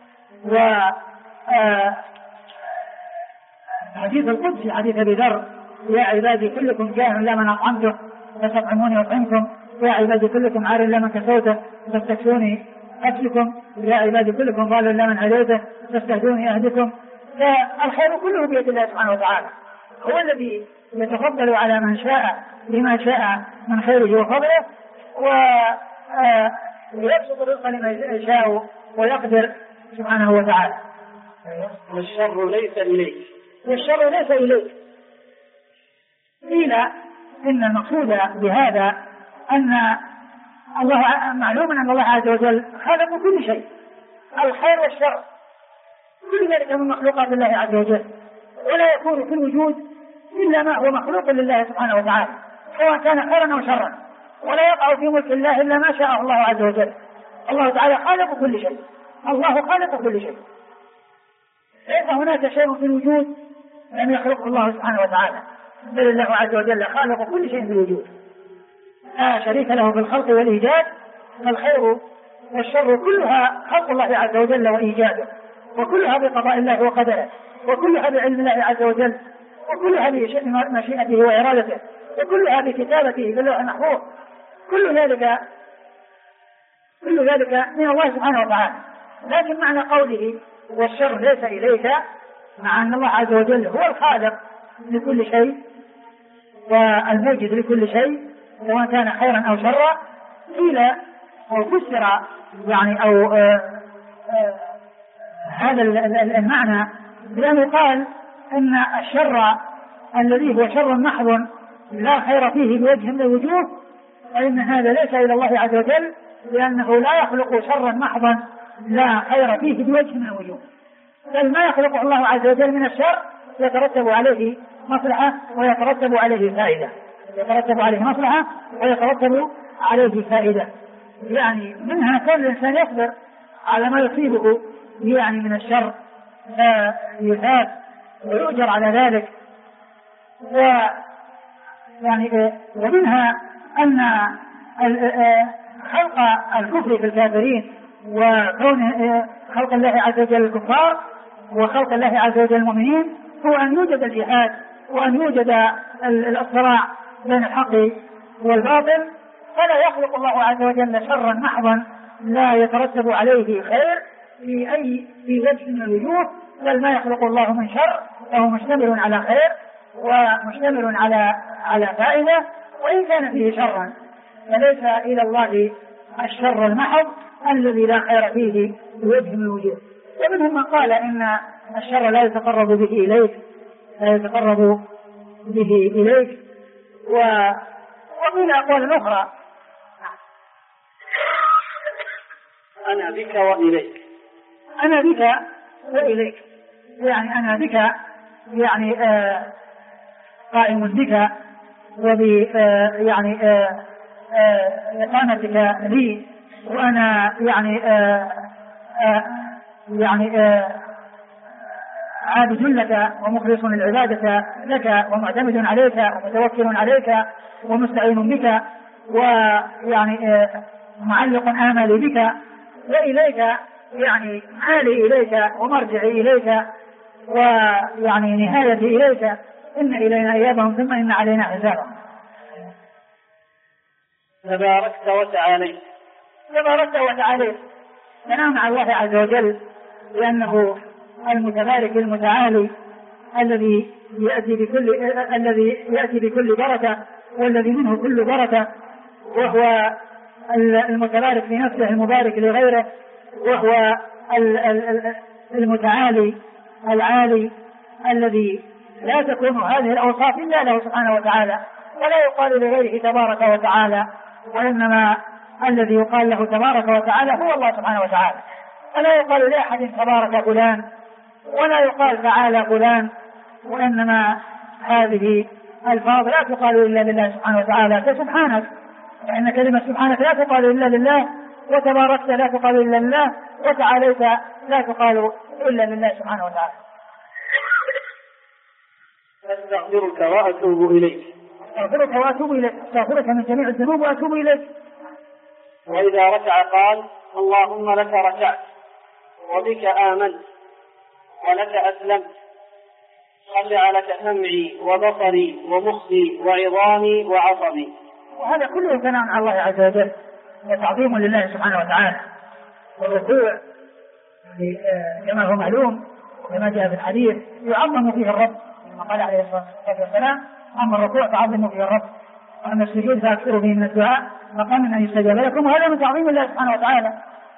حديث القدس حديث أبي ذر: يا عبادي كلكم جاع لا من أطعمته فاستطعموني أطعمكم، يا عبادي كلكم عار لا من كسوته فاستكسوني أسلكم يا عبادي كلكم ضال إلا من هديته فاستهدوني أهدكم. فالخير كله بيد الله سبحانه وتعالى، هو الذي يتفضل على من شاء بما شاء من خيره وفضله، ويبسط الرزق لمن يشاء ويقدر سبحانه وتعالى. والشر ليس إليك. والشر ليس إليك. قيل إن المقصود بهذا أن الله معلوم أن الله عز وجل خالق كل شيء، الخير والشر كل ذلك من مخلوقات الله عز وجل، ولا يكون في الوجود إلا ما هو مخلوق لله سبحانه وتعالى سواء كان خيرا أو شرا، ولا يقع في ملك الله إلا ما شاء الله عز وجل. الله تعالى خالق كل شيء، الله خالق كل شيء، ليس هناك شيء في الوجود لم يخلقه الله سبحانه وتعالى، بل الله عز وجل خالق كل شيء في الوجود، لا شريك له في الخلق والإيجاد. فالخير والشر كلها خلق الله عز وجل وإيجاده، وكلها بقضاء الله وقدره، وكلها بعلم الله عز وجل، وكلها بمشيئته وإرادته، وكلها بكتابته في اللوح المحفوظ. كل ذلك من الله سبحانه وتعالى. لكن معنى قوله والشر ليس إليك، مع أن الله عز وجل هو الخالق لكل شيء والموجد لكل شيء سواء كان خيرا أو شرا. قيل أو فسر يعني أو هذا المعنى بأنه قال أن الشر الذي هو شر محض لا خير فيه بوجه من الوجوه، فإن هذا ليس إلى الله عز وجل، لأنه لا يخلق شرا محضا لا خير فيه بوجه من الوجوه، بل ما يخلقه الله عز وجل من الشر يترتب عليه مصلحة ويترتب عليه فائدة، يترتب عليه مصلحة ويترتب عليه فائدة. يعني منها كل الإنسان يصبر على ما يصيبه يعني من الشر فيثاب ويؤجر على ذلك. ومنها أن خلق الكفر في الكافرين وكون خلق الله عز وجل الكفار وخلق الله عز وجل المؤمنين هو أن يوجد الجهاد وأن يوجد الصراع بين الحق والباطل، فلا يخلق الله عز وجل شرا محضا لا يترتب عليه خير في وجه من الوجوه، بل ما يخلق الله من شر فهو مشتمل على خير ومشتمل على فائدة، وإن كان فيه شرا فليس إلى الله الشر المحض الذي لا خير فيه بوجه من الوجوه. ومنهم من قال إن الشر لا يتقرب به إليك، لا يتقرب به إليك. وقيل أقوال أخرى أنا بك وإليك. أنا بك وإليك، يعني أنا بك يعني قائم بك يعني إقامتك لي، وأنا يعني عابد لك ومخلص العبادة لك ومعتمد عليك ومتوكل عليك ومستعين بك ويعني معلق آمالي بك، وإليك يعني حالي إليك ومرجعي إليك ويعني نهايتي إليك، إن إلينا إيابهم ثم إن علينا حسابهم. تباركت وتعاليت. تباركت وتعاليت، ننام على الله عز وجل لأنه المتبارك المتعالي الذي يأتي بكل بركة والذي منه كل بركة، وهو المتبارك في نفسه المبارك لغيره، وهو المتعالي العالي الذي لا تكون هذه الأوصاف إلا له سبحانه وتعالى، ولا يقال لغيره تبارك وتعالى، وإنما الذي يقال له تبارك وتعالى هو الله سبحانه وتعالى، ولا يقال لأحد تبارك فلان ولا يقال تعالى فلان، وإنما هذه الفاظ لا تقال إلا لله سبحانه وتعالى، فسبحانك، فإن كلمة سبحانك لا تقال إلا لله، وتباركت لا تقال إلا لله، وتعاليت لا تقال إلا لله سبحانه وتعالى. أستغفرك وأتوب إليك. أستغفرك وأتوب إليك، أستغفرك من جميع الذنوب وأتوب إليك. وإذا ركع قال اللهم لك ركعت وبك آمنت ولك أسلمت، خلع لك سمعي وبصري ومخي وعظامي وعصبي. وهذا كله ثناء على الله عز وجل وتعظيم لله سبحانه وتعالى، والركوع كما هو معلوم كما جاء في الحديث يعظم فيه الرب كما قال عليه الصلاة والسلام: أما الركوع فعظموا فيه الرب، وأما السجود فأكثروا به من الدعاء مقام أن يستجاب لكم، وهذا من تعظيم الله سبحانه وتعالى.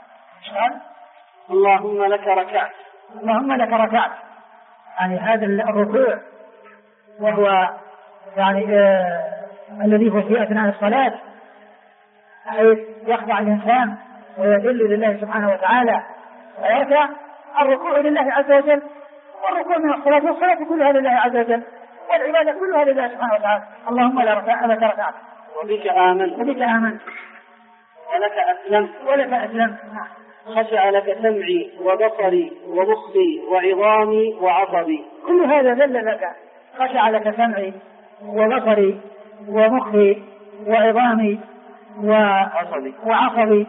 اللهم لك ركعت. اللهم لك ركعت، يعني هذا الركوع وهو يعني الذي هو في أثناء الصلاة، حيث يخضع الإنسان ويذل لله سبحانه وتعالى ويركع. الركوع لله عز وجل، والركوع من الصلاة، والصلاة كلها لله عز وجل، والعبادة كلها لله سبحانه وتعالى. اللهم لك ركعت وبك آمنت ولك أسلمت خشع لك سمعي وبصري ومخي وعظامي وعصبي. كل هذا ذل لك. خشع لك سمعي وبصري ومخي وعظامي وعصبي.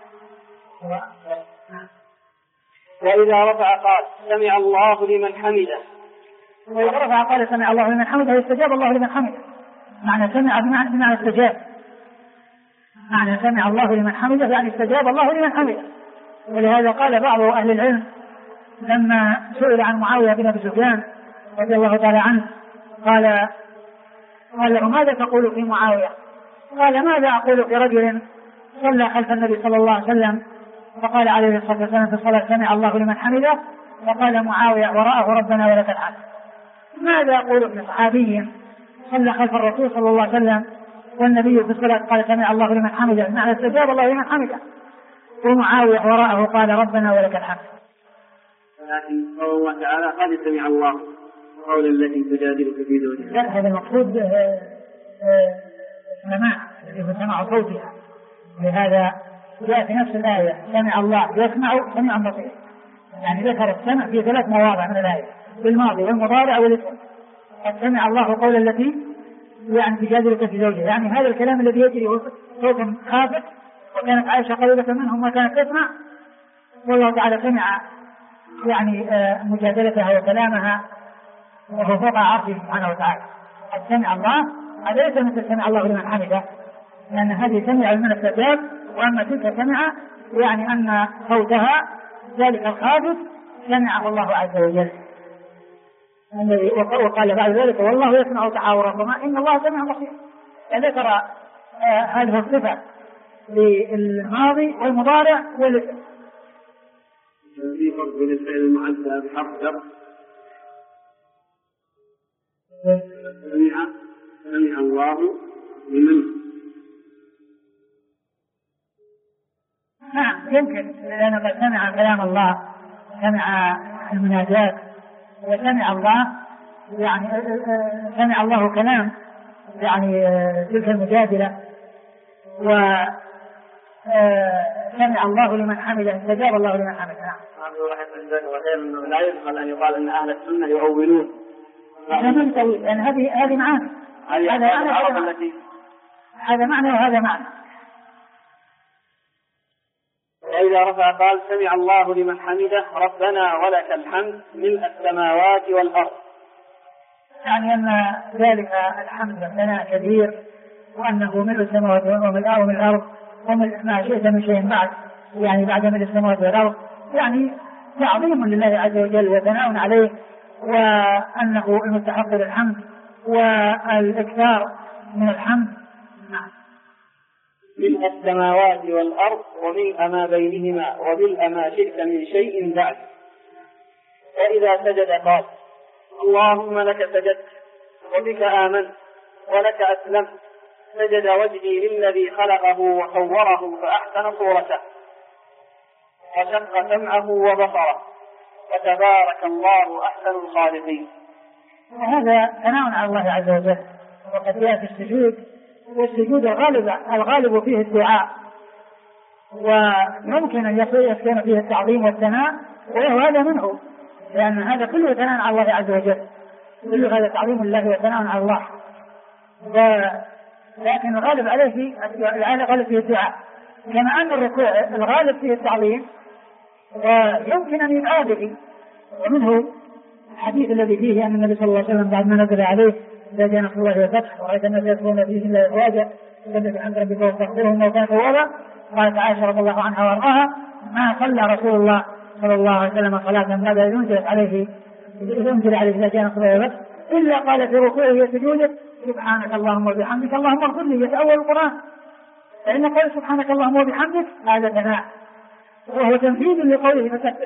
وإذا رفع قال سمع الله لمن حمده. وإذا رفع قال سمع الله لمن حمده يستجاب الله لمن حمده. معنى سمع بمعنى استجاب. معنى سمع الله لمن حمده يعني استجاب الله لمن حمده. ولهذا قال بعض أهل العلم لما سئل عن معاوية بن أبي سفيان رضي الله تعالى عنه قال له: ماذا تقول في معاوية؟ قال: ماذا أقول في رجل صلى خلف النبي صلى الله عليه وسلم فقال عليه الصلاة والسلام في الصلاة سمع الله لمن حمده، فقال معاوية وراءه ربنا ولك الحمد. ماذا أقول في صحابي صلى خلف الرسول صلى الله عليه وسلم والنبي في الصلاة قال سمع الله لمن حمده، معنى استجاب الله لمن حمده، ومعاوية وراءه قال ربنا ولك الحمد. لكن قول الله تعالى قد سمع الله قول التي تجادلك في زوجها. لا، هذا المقصود سماع الذي هو سماع صوتها. لهذا جاء في نفس الآية سمع الله يسمع سميعا بصيرا، يعني ذكر السمع في 3 مواضع من الآية، بالماضي والمضارع والاسم. قد سمع الله قول التي يعني تجادلك في زوجها، يعني هذا الكلام الذي يجري صوت خافت، وكانت عائشة قريبة منهم وكانت تسمع، والله تعالى سمع يعني مجادلتها وكلامها وهو فوق عرشه سبحانه وتعالى. قد سمع الله، هذا ليس مثل سمع الله لمن حمده، لأن هذه سمع لمن استجاب، وأما تلك سمع يعني أن صوتها ذلك الخافت سمعه الله عز وجل. وقال بعد ذلك والله يسمع تحاوركما إن الله سميع بصير. ذكر هذه الصفة للماضي والمضارع والاسم. في فرق بين الفعل المعدى بحرف جر. سمع الله لمن. نعم يمكن، لأنه قد سمع كلام الله، سمع المناجات، وسمع الله يعني سمع الله كلام يعني تلك المجادلة، وسمع الله لمن حمده، استجاب الله لمن حمده. لا يدخل أن يقال أن أهل السنة يؤولون. هذا من تويل، لأن هذه معنى، هذا معنى وهذا معنى. وإذا رفع قال سمع الله لمن حمده ربنا ولك الحمد ملء السماوات والأرض، يعني أن ذلك الحمد لنا كبير، وأنه ملء السماوات وملء الأرض وملء ما شئت من شيء بعد، يعني بعد ملء السماوات والأرض، يعني تعظيم لله عز وجل وثناء عليه، وأنه المستحق للحمد والإكثار من الحمد. ملء السماوات والأرض وملء ما بينهما وملء ما شئت من شيء بعد. وإذا سجد قال اللهم لك سجدت وبك آمنت ولك أسلمت، سجد وجهي للذي خلقه وصوره فأحسن صورته وشق سمعه وبصره وتبارك الله أحسن الخالقين. وهذا ثناء على الله عز وجل. وقد جاء في السجود، والسجود الغالب فيه الدعاء، وممكن أن يكون فيه التعظيم والثناء، وهذا منه، لأن هذا كله ثناء على الله عز وجل، كل هذا تعظيم الله وثناء على الله. لكن الغالب عليه الغالب فيه الدعاء، كما أن الركوع الغالب فيه التعظيم ويمكن أن يدعى به. ومنه الحديث الذي فيه أن النبي صلى الله عليه وسلم بعد ما نزل عليه إذا جاء نصر الله والفتح ورأيت الناس يدخلون في دين الله أفواجا فسبح بحمد ربك واستغفره إنه كان توابا، قالت عائشة رضي الله عنها وارضاها: ما صلى رسول الله صلى الله عليه وسلم صلاة بعد أن أنزل عليه إذا جاء نصر الوقت إلا قال في ركوعه وسجوده: سبحانك اللهم وبحمدك اللهم اغفر لي. يتأول القرآن، فإن قول سبحانك اللهم وبحمدك هذا ثناء، وهو تنفيذ لقوله فسبح.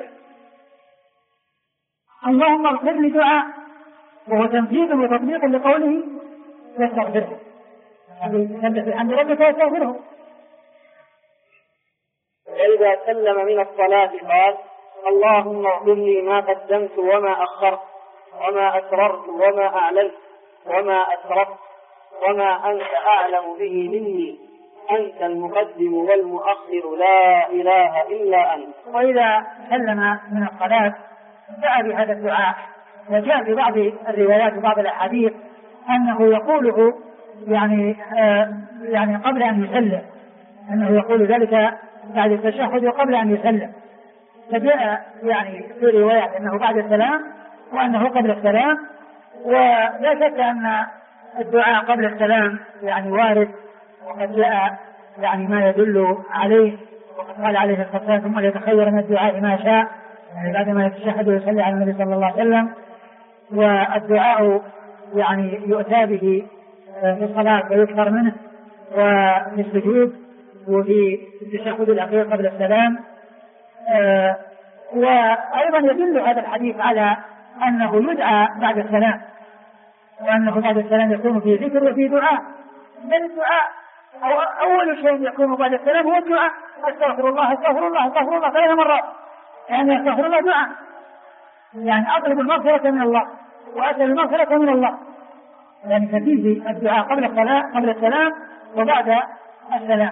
اللهم اغفر لي دعاء، وهو تنفيذ وتطبيق لقوله فاستغفره. سبح بحمد ربك واستغفره. وإذا سلم من الصلاة قال: اللهم اغفر لي ما قدمت وما أخرت وما أسررت وما أعلنت وما أسرفت وما أنت أعلم به مني، أنت المقدم والمؤخر لا إله إلا أنت. وإذا سلم من الصلاة دعا بهذا الدعاء، وجاء في بعض الروايات وبعض الأحاديث أنه يقوله يعني قبل أن يسلم، أنه يقول ذلك بعد التشهد وقبل أن يسلم. فجاء يعني في روايات أنه بعد السلام وأنه قبل السلام، ولا شك أن الدعاء قبل السلام يعني وارد، وقد جاء يعني ما يدل عليه، وقد قال عليه الصلاة والسلام: ثم ليتخير من الدعاء ما شاء، يعني بعدما يتشهد ويصلي على النبي صلى الله عليه وسلم. والدعاء يعني يؤتى به في الصلاة ويكثر منه، وفي السجود، وفي التشهد الأخير قبل السلام. وأيضا يدل هذا الحديث على أنه يدعى بعد السلام، وأنه بعد السلام يكون فيه ذكر وفيه دعاء. من الدعاء أول شيء يكون بعد السلام هو الدعاء: أستغفر الله أستغفر الله أستغفر الله 3 مرات، يعني أستغفر الله دعاء، يعني أطلب المغفرة من الله وأسأل المغفرة من الله، يعني ففيه الدعاء قبل السلام وبعد السلام.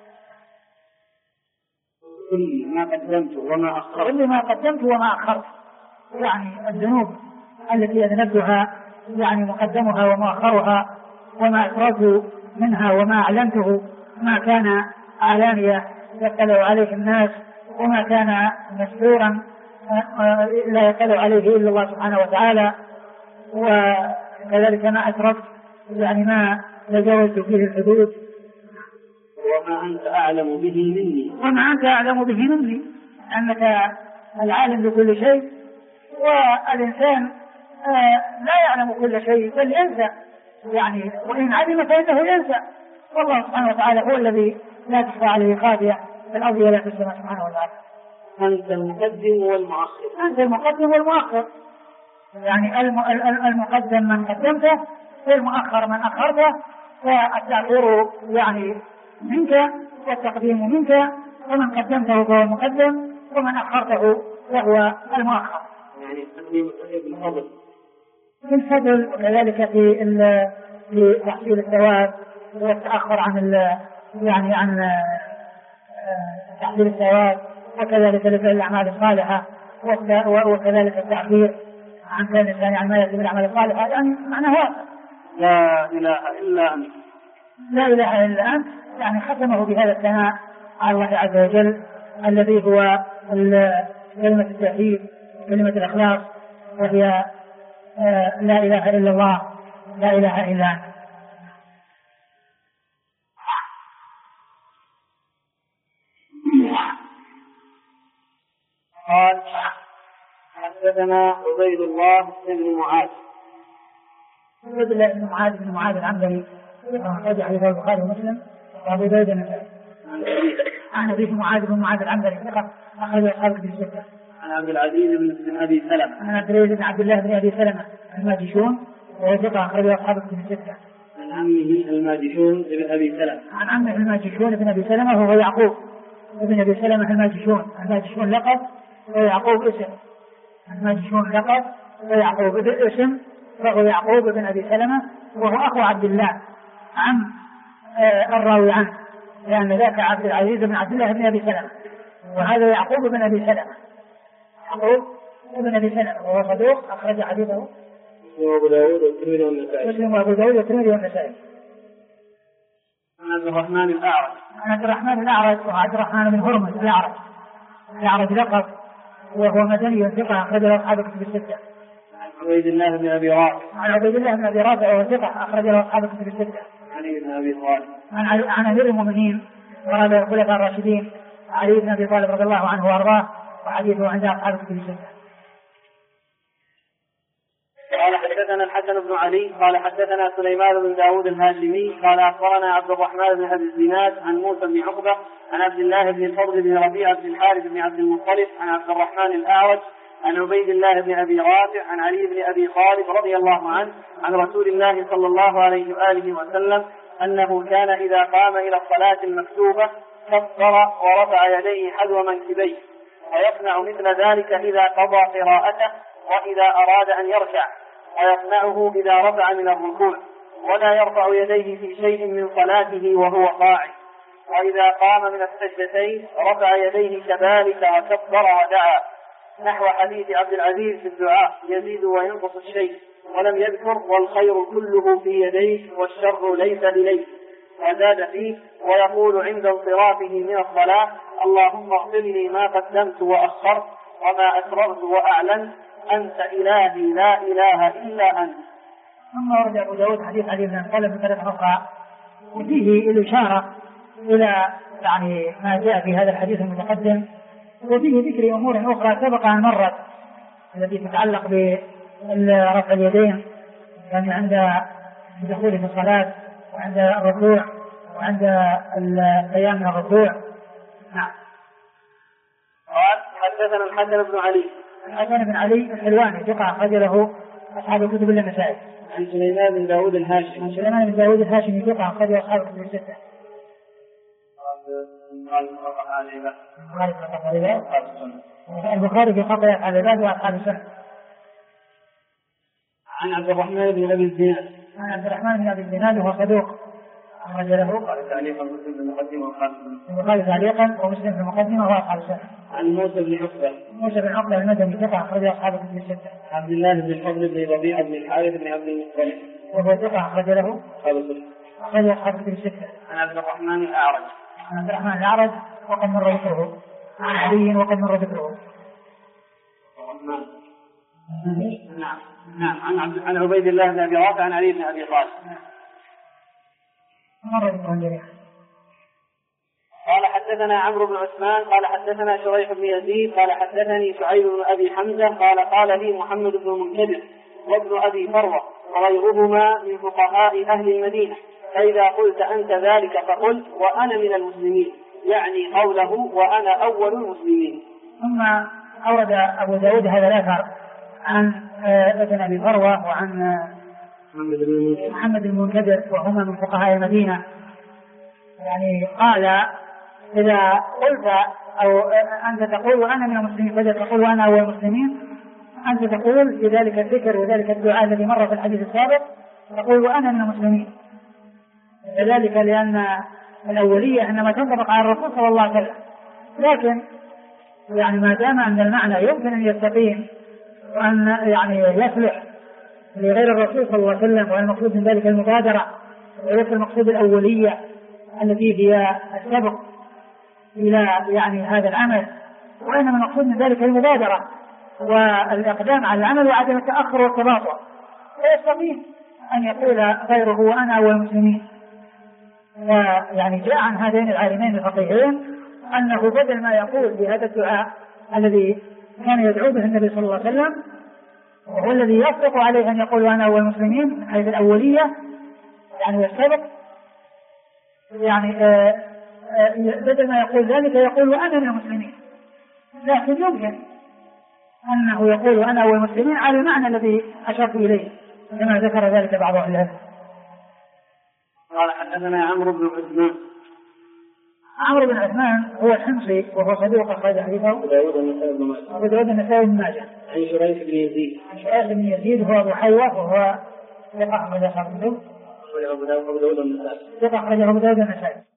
كل ما قدمت وما أخرت، كل ما قدمت وما أخرت، يعني الذنوب التي أذنبتها، يعني مقدمها ومؤخرها، وما أسررت منها وما أعلنته، ما كان علانية يطلع عليه الناس، وما كان مستورا لا يطلع عليه إلا الله سبحانه وتعالى، وكذلك ما أسرفت يعني ما تجاوزت فيه الحدود. وما أنت أعلم به مني، وما أنت أعلم به مني، أنك العالم بكل شيء، والإنسان لا يعلم كل شيء بل ينسى، يعني وإن علم فإنه ينسى، والله سبحانه وتعالى هو الذي لا تخفى عليه خافية في الأرض ولا في السماء سبحانه وتعالى. أنت المقدم والمؤخر، أنت المقدم والمؤخر، يعني المقدم من قدمته والمؤخر من أخرته، والتأخير يعني منك والتقديم منك، ومن قدمته فهو المقدم ومن أخرته فهو المؤخر. يعني تقديم الفضل في الفضل، وكذلك في تحصيل الثواب والتأخر عن تحصيل الثواب، وكذلك لفعل الأعمال الصالحة، وكذلك التأخير عن كان الإنسان عن ما يأتي بالأعمال الصالحة، يعني معناه لا إله إلا أنت، لا إله إلا أنت، يعني ختمه بهذا الثناء على الله عز وجل الذي هو كلمة التوحيد، كلمة الإخلاص، وهي لا إله إلا الله، لا إله إلا أنت. قال: حدثنا عبيد الله بن معاذ. عبيد الله بن معاذ العنبري، أخرج حديث البخاري ومسلم وأبو داود النسائي. عن أبي معاذ بن معاذ العنبري أخرج أصحاب الكتب الستة. عن عبد العزيز بن أبي سلمة. عن عبد الله بن أبي سلمة الماجشون، وهو ثقة أخرج أصحاب الكتب الستة. عن عمه الماجشون بن أبي سلمة. عن عمه الماجشون بن أبي سلمة وهو يعقوب بن أبي سلمة الماجشون لقب ويعقوب اسم. الماجشون لقب ويعقوب اسم، فهو يعقوب بن أبي سلمة، وهو أخو عبد الله عم الراوي عنه، لأن ذاك عبد العزيز بن عبد الله بن أبي سلمة، وهذا يعقوب بن أبي سلمة. يعقوب بن أبي سلمة وهو صدوق أخرج حديثه وأبو داود والترمذي والنسائي. مسلم وأبو داود والترمذي والنسائي. عن عبد الرحمن الأعرج. عن عبد الرحمن الأعرج وعبد الرحمن بن هرمز الأعرج لقب، وهو مدني ثقة أخرج له أصحاب الكتب الستة. عن عبيد الله بن أبي رافع. عن عبيد الله بن أبي رافع وهو ثقة أخرج له أصحاب الكتب الستة. عن ابن أبي طالب. عن أمير المؤمنين وهذا الخلفاء الراشدين علي بن أبي طالب رضي الله عنه وأرضاه، وحديثه عند أصحاب الكتب الستة. قال حدثنا الحسن بن علي قال حدثنا سليمان بن داود الهاشمي قال أخبرنا عبد الرحمن بن أبي الزناد عن موسى بن عقبة عن عبد الله بن الفضل بن ربيعة بن الحارث بن عبد المطلب عن عبد الرحمن الأعرج عن عبيد الله بن أبي رافع عن علي بن أبي طالب رضي الله عنه عن رسول الله صلى الله عليه وآله وسلم أنه كان إذا قام إلى الصلاة المكتوبة كبر ورفع يديه حذو منكبيه، ويصنع مثل ذلك إذا قضى قراءته وإذا أراد أن يركع، ويصنعه إذا رفع من الركوع، ولا يرفع يديه في شيء من صلاته وهو قاعد، وإذا قام من السجدتين رفع يديه كذلك وكبر ودعا، نحو حديث عبد العزيز في الدعاء يزيد وينقص الشيء، ولم يذكر والخير كله في يديك والشر ليس إليك، وزاد فيه ويقول عند انصرافه من الصلاة اللهم اغفر لي ما قدمت وأخرت وما أسررت وأعلنت أنت إلهي لا إله إلا أنت. ثم ورد أبو داود حديث علي بن طالب بطريقة أخرى وفيه الإشارة إلى يعني ما جاء في هذا الحديث المتقدم، وفيه ذكر أمور أخرى سبق أن مرت التي تتعلق برفع اليدين، يعني عند الدخول في الصلاة وعند الركوع وعند القيام من الركوع. نعم. قال حدثنا الحسن بن علي. الحسن بن علي الحلواني ثقة أخرج له أصحاب الكتب إلا النسائي. عن سليمان بن داود الهاشمي. عن سليمان بن داود الهاشمي ثقة أخرج له أصحاب الكتب الستة. البخاري في خطأ أفعال العباد وأصحاب السنة. عن عبد الرحمن بن أبي الزناد. عن عبد الرحمن بن أبي الزناد وهو صدوق أخرج له تعليقا مسلم في المقدمة وأصحاب البخاري تعليقا ومسلم في المقدمة وأصحاب السنة. عن موسى بن عقبة. موسى بن عقبة المدني ثقة أخرج أصحاب الكتب الستة. عبد الله بن الفضل بن ربيعة بن الحارث بن عبد المطلب وهو ثقة أخرج له أخرج أصحاب الكتب الستة. عن عبد الرحمن الأعرج. عن عبد الرحمن الأعرج وقد مر ذكره. عن علي وقد مر ذكره. نعم. نعم. عن عبيد الله بن أبي رافع عن علي بن أبي طالب. مر ذكره جميعا. قال حدثنا عمرو بن عثمان قال حدثنا شريح بن يزيد قال حدثني شعيب بن أبي حمزة قال لي محمد بن منكدر وابن أبي فروة وغيرهما من فقهاء أهل المدينة، فإذا قلت أنت ذلك فقل وأنا من المسلمين، يعني قوله وأنا أول المسلمين. ثم أورد أبو داود هذا الأثر عن ابن أبي فروة وعن محمد بن منكدر وهما من فقهاء المدينة، يعني قال إذا قلت أو أنت تقول وأنا من المسلمين، فإذا تقول وأنا أول المسلمين أنت تقول في ذلك الذكر وذلك الدعاء الذي مر في الحديث السابق تقول وأنا من المسلمين، ذلك لأن الأولية إنما تنطبق على الرسول صلى الله عليه وسلم، لكن يعني ما دام أن المعنى يمكن أن يستقيم وأن يعني يصلح لغير الرسول صلى الله عليه وسلم، والمقصود من ذلك المبادرة وليس المقصود الأولية التي هي السبق إلى يعني هذا العمل، وإنما المقصود من ذلك المبادرة والإقدام على العمل وعدم التأخر والتباطؤ، فيستقيم أن يقول غيره وأنا أول المسلمين. ويعني جاء عن هذين العالمين الفقيهين أنه بدل ما يقول بهذا الدعاء الذي كان يدعو به النبي صلى الله عليه وسلم وهو الذي يصدق عليه أن يقول وأنا أول المسلمين من حيث الأولية يعني السبق، يعني بدل ما يقول ذلك يقول وأنا من المسلمين، لكن يمكن أنه يقول وأنا أول المسلمين على المعنى الذي أشرت إليه كما ذكر ذلك بعض أهل العلم. قال حدثنا عمرو بن عثمان. عمرو بن عثمان هو الحمصي وهو صدوق أخرج حديثه أبو داود النسائي بن ماجه. عن شريح بن يزيد. عن شريح بن يزيد هو أبو حيوة وهو ثقة أخرج أصحاب الكتب. أبو داود النسائي. ثقة أخرج أبو داود النسائي.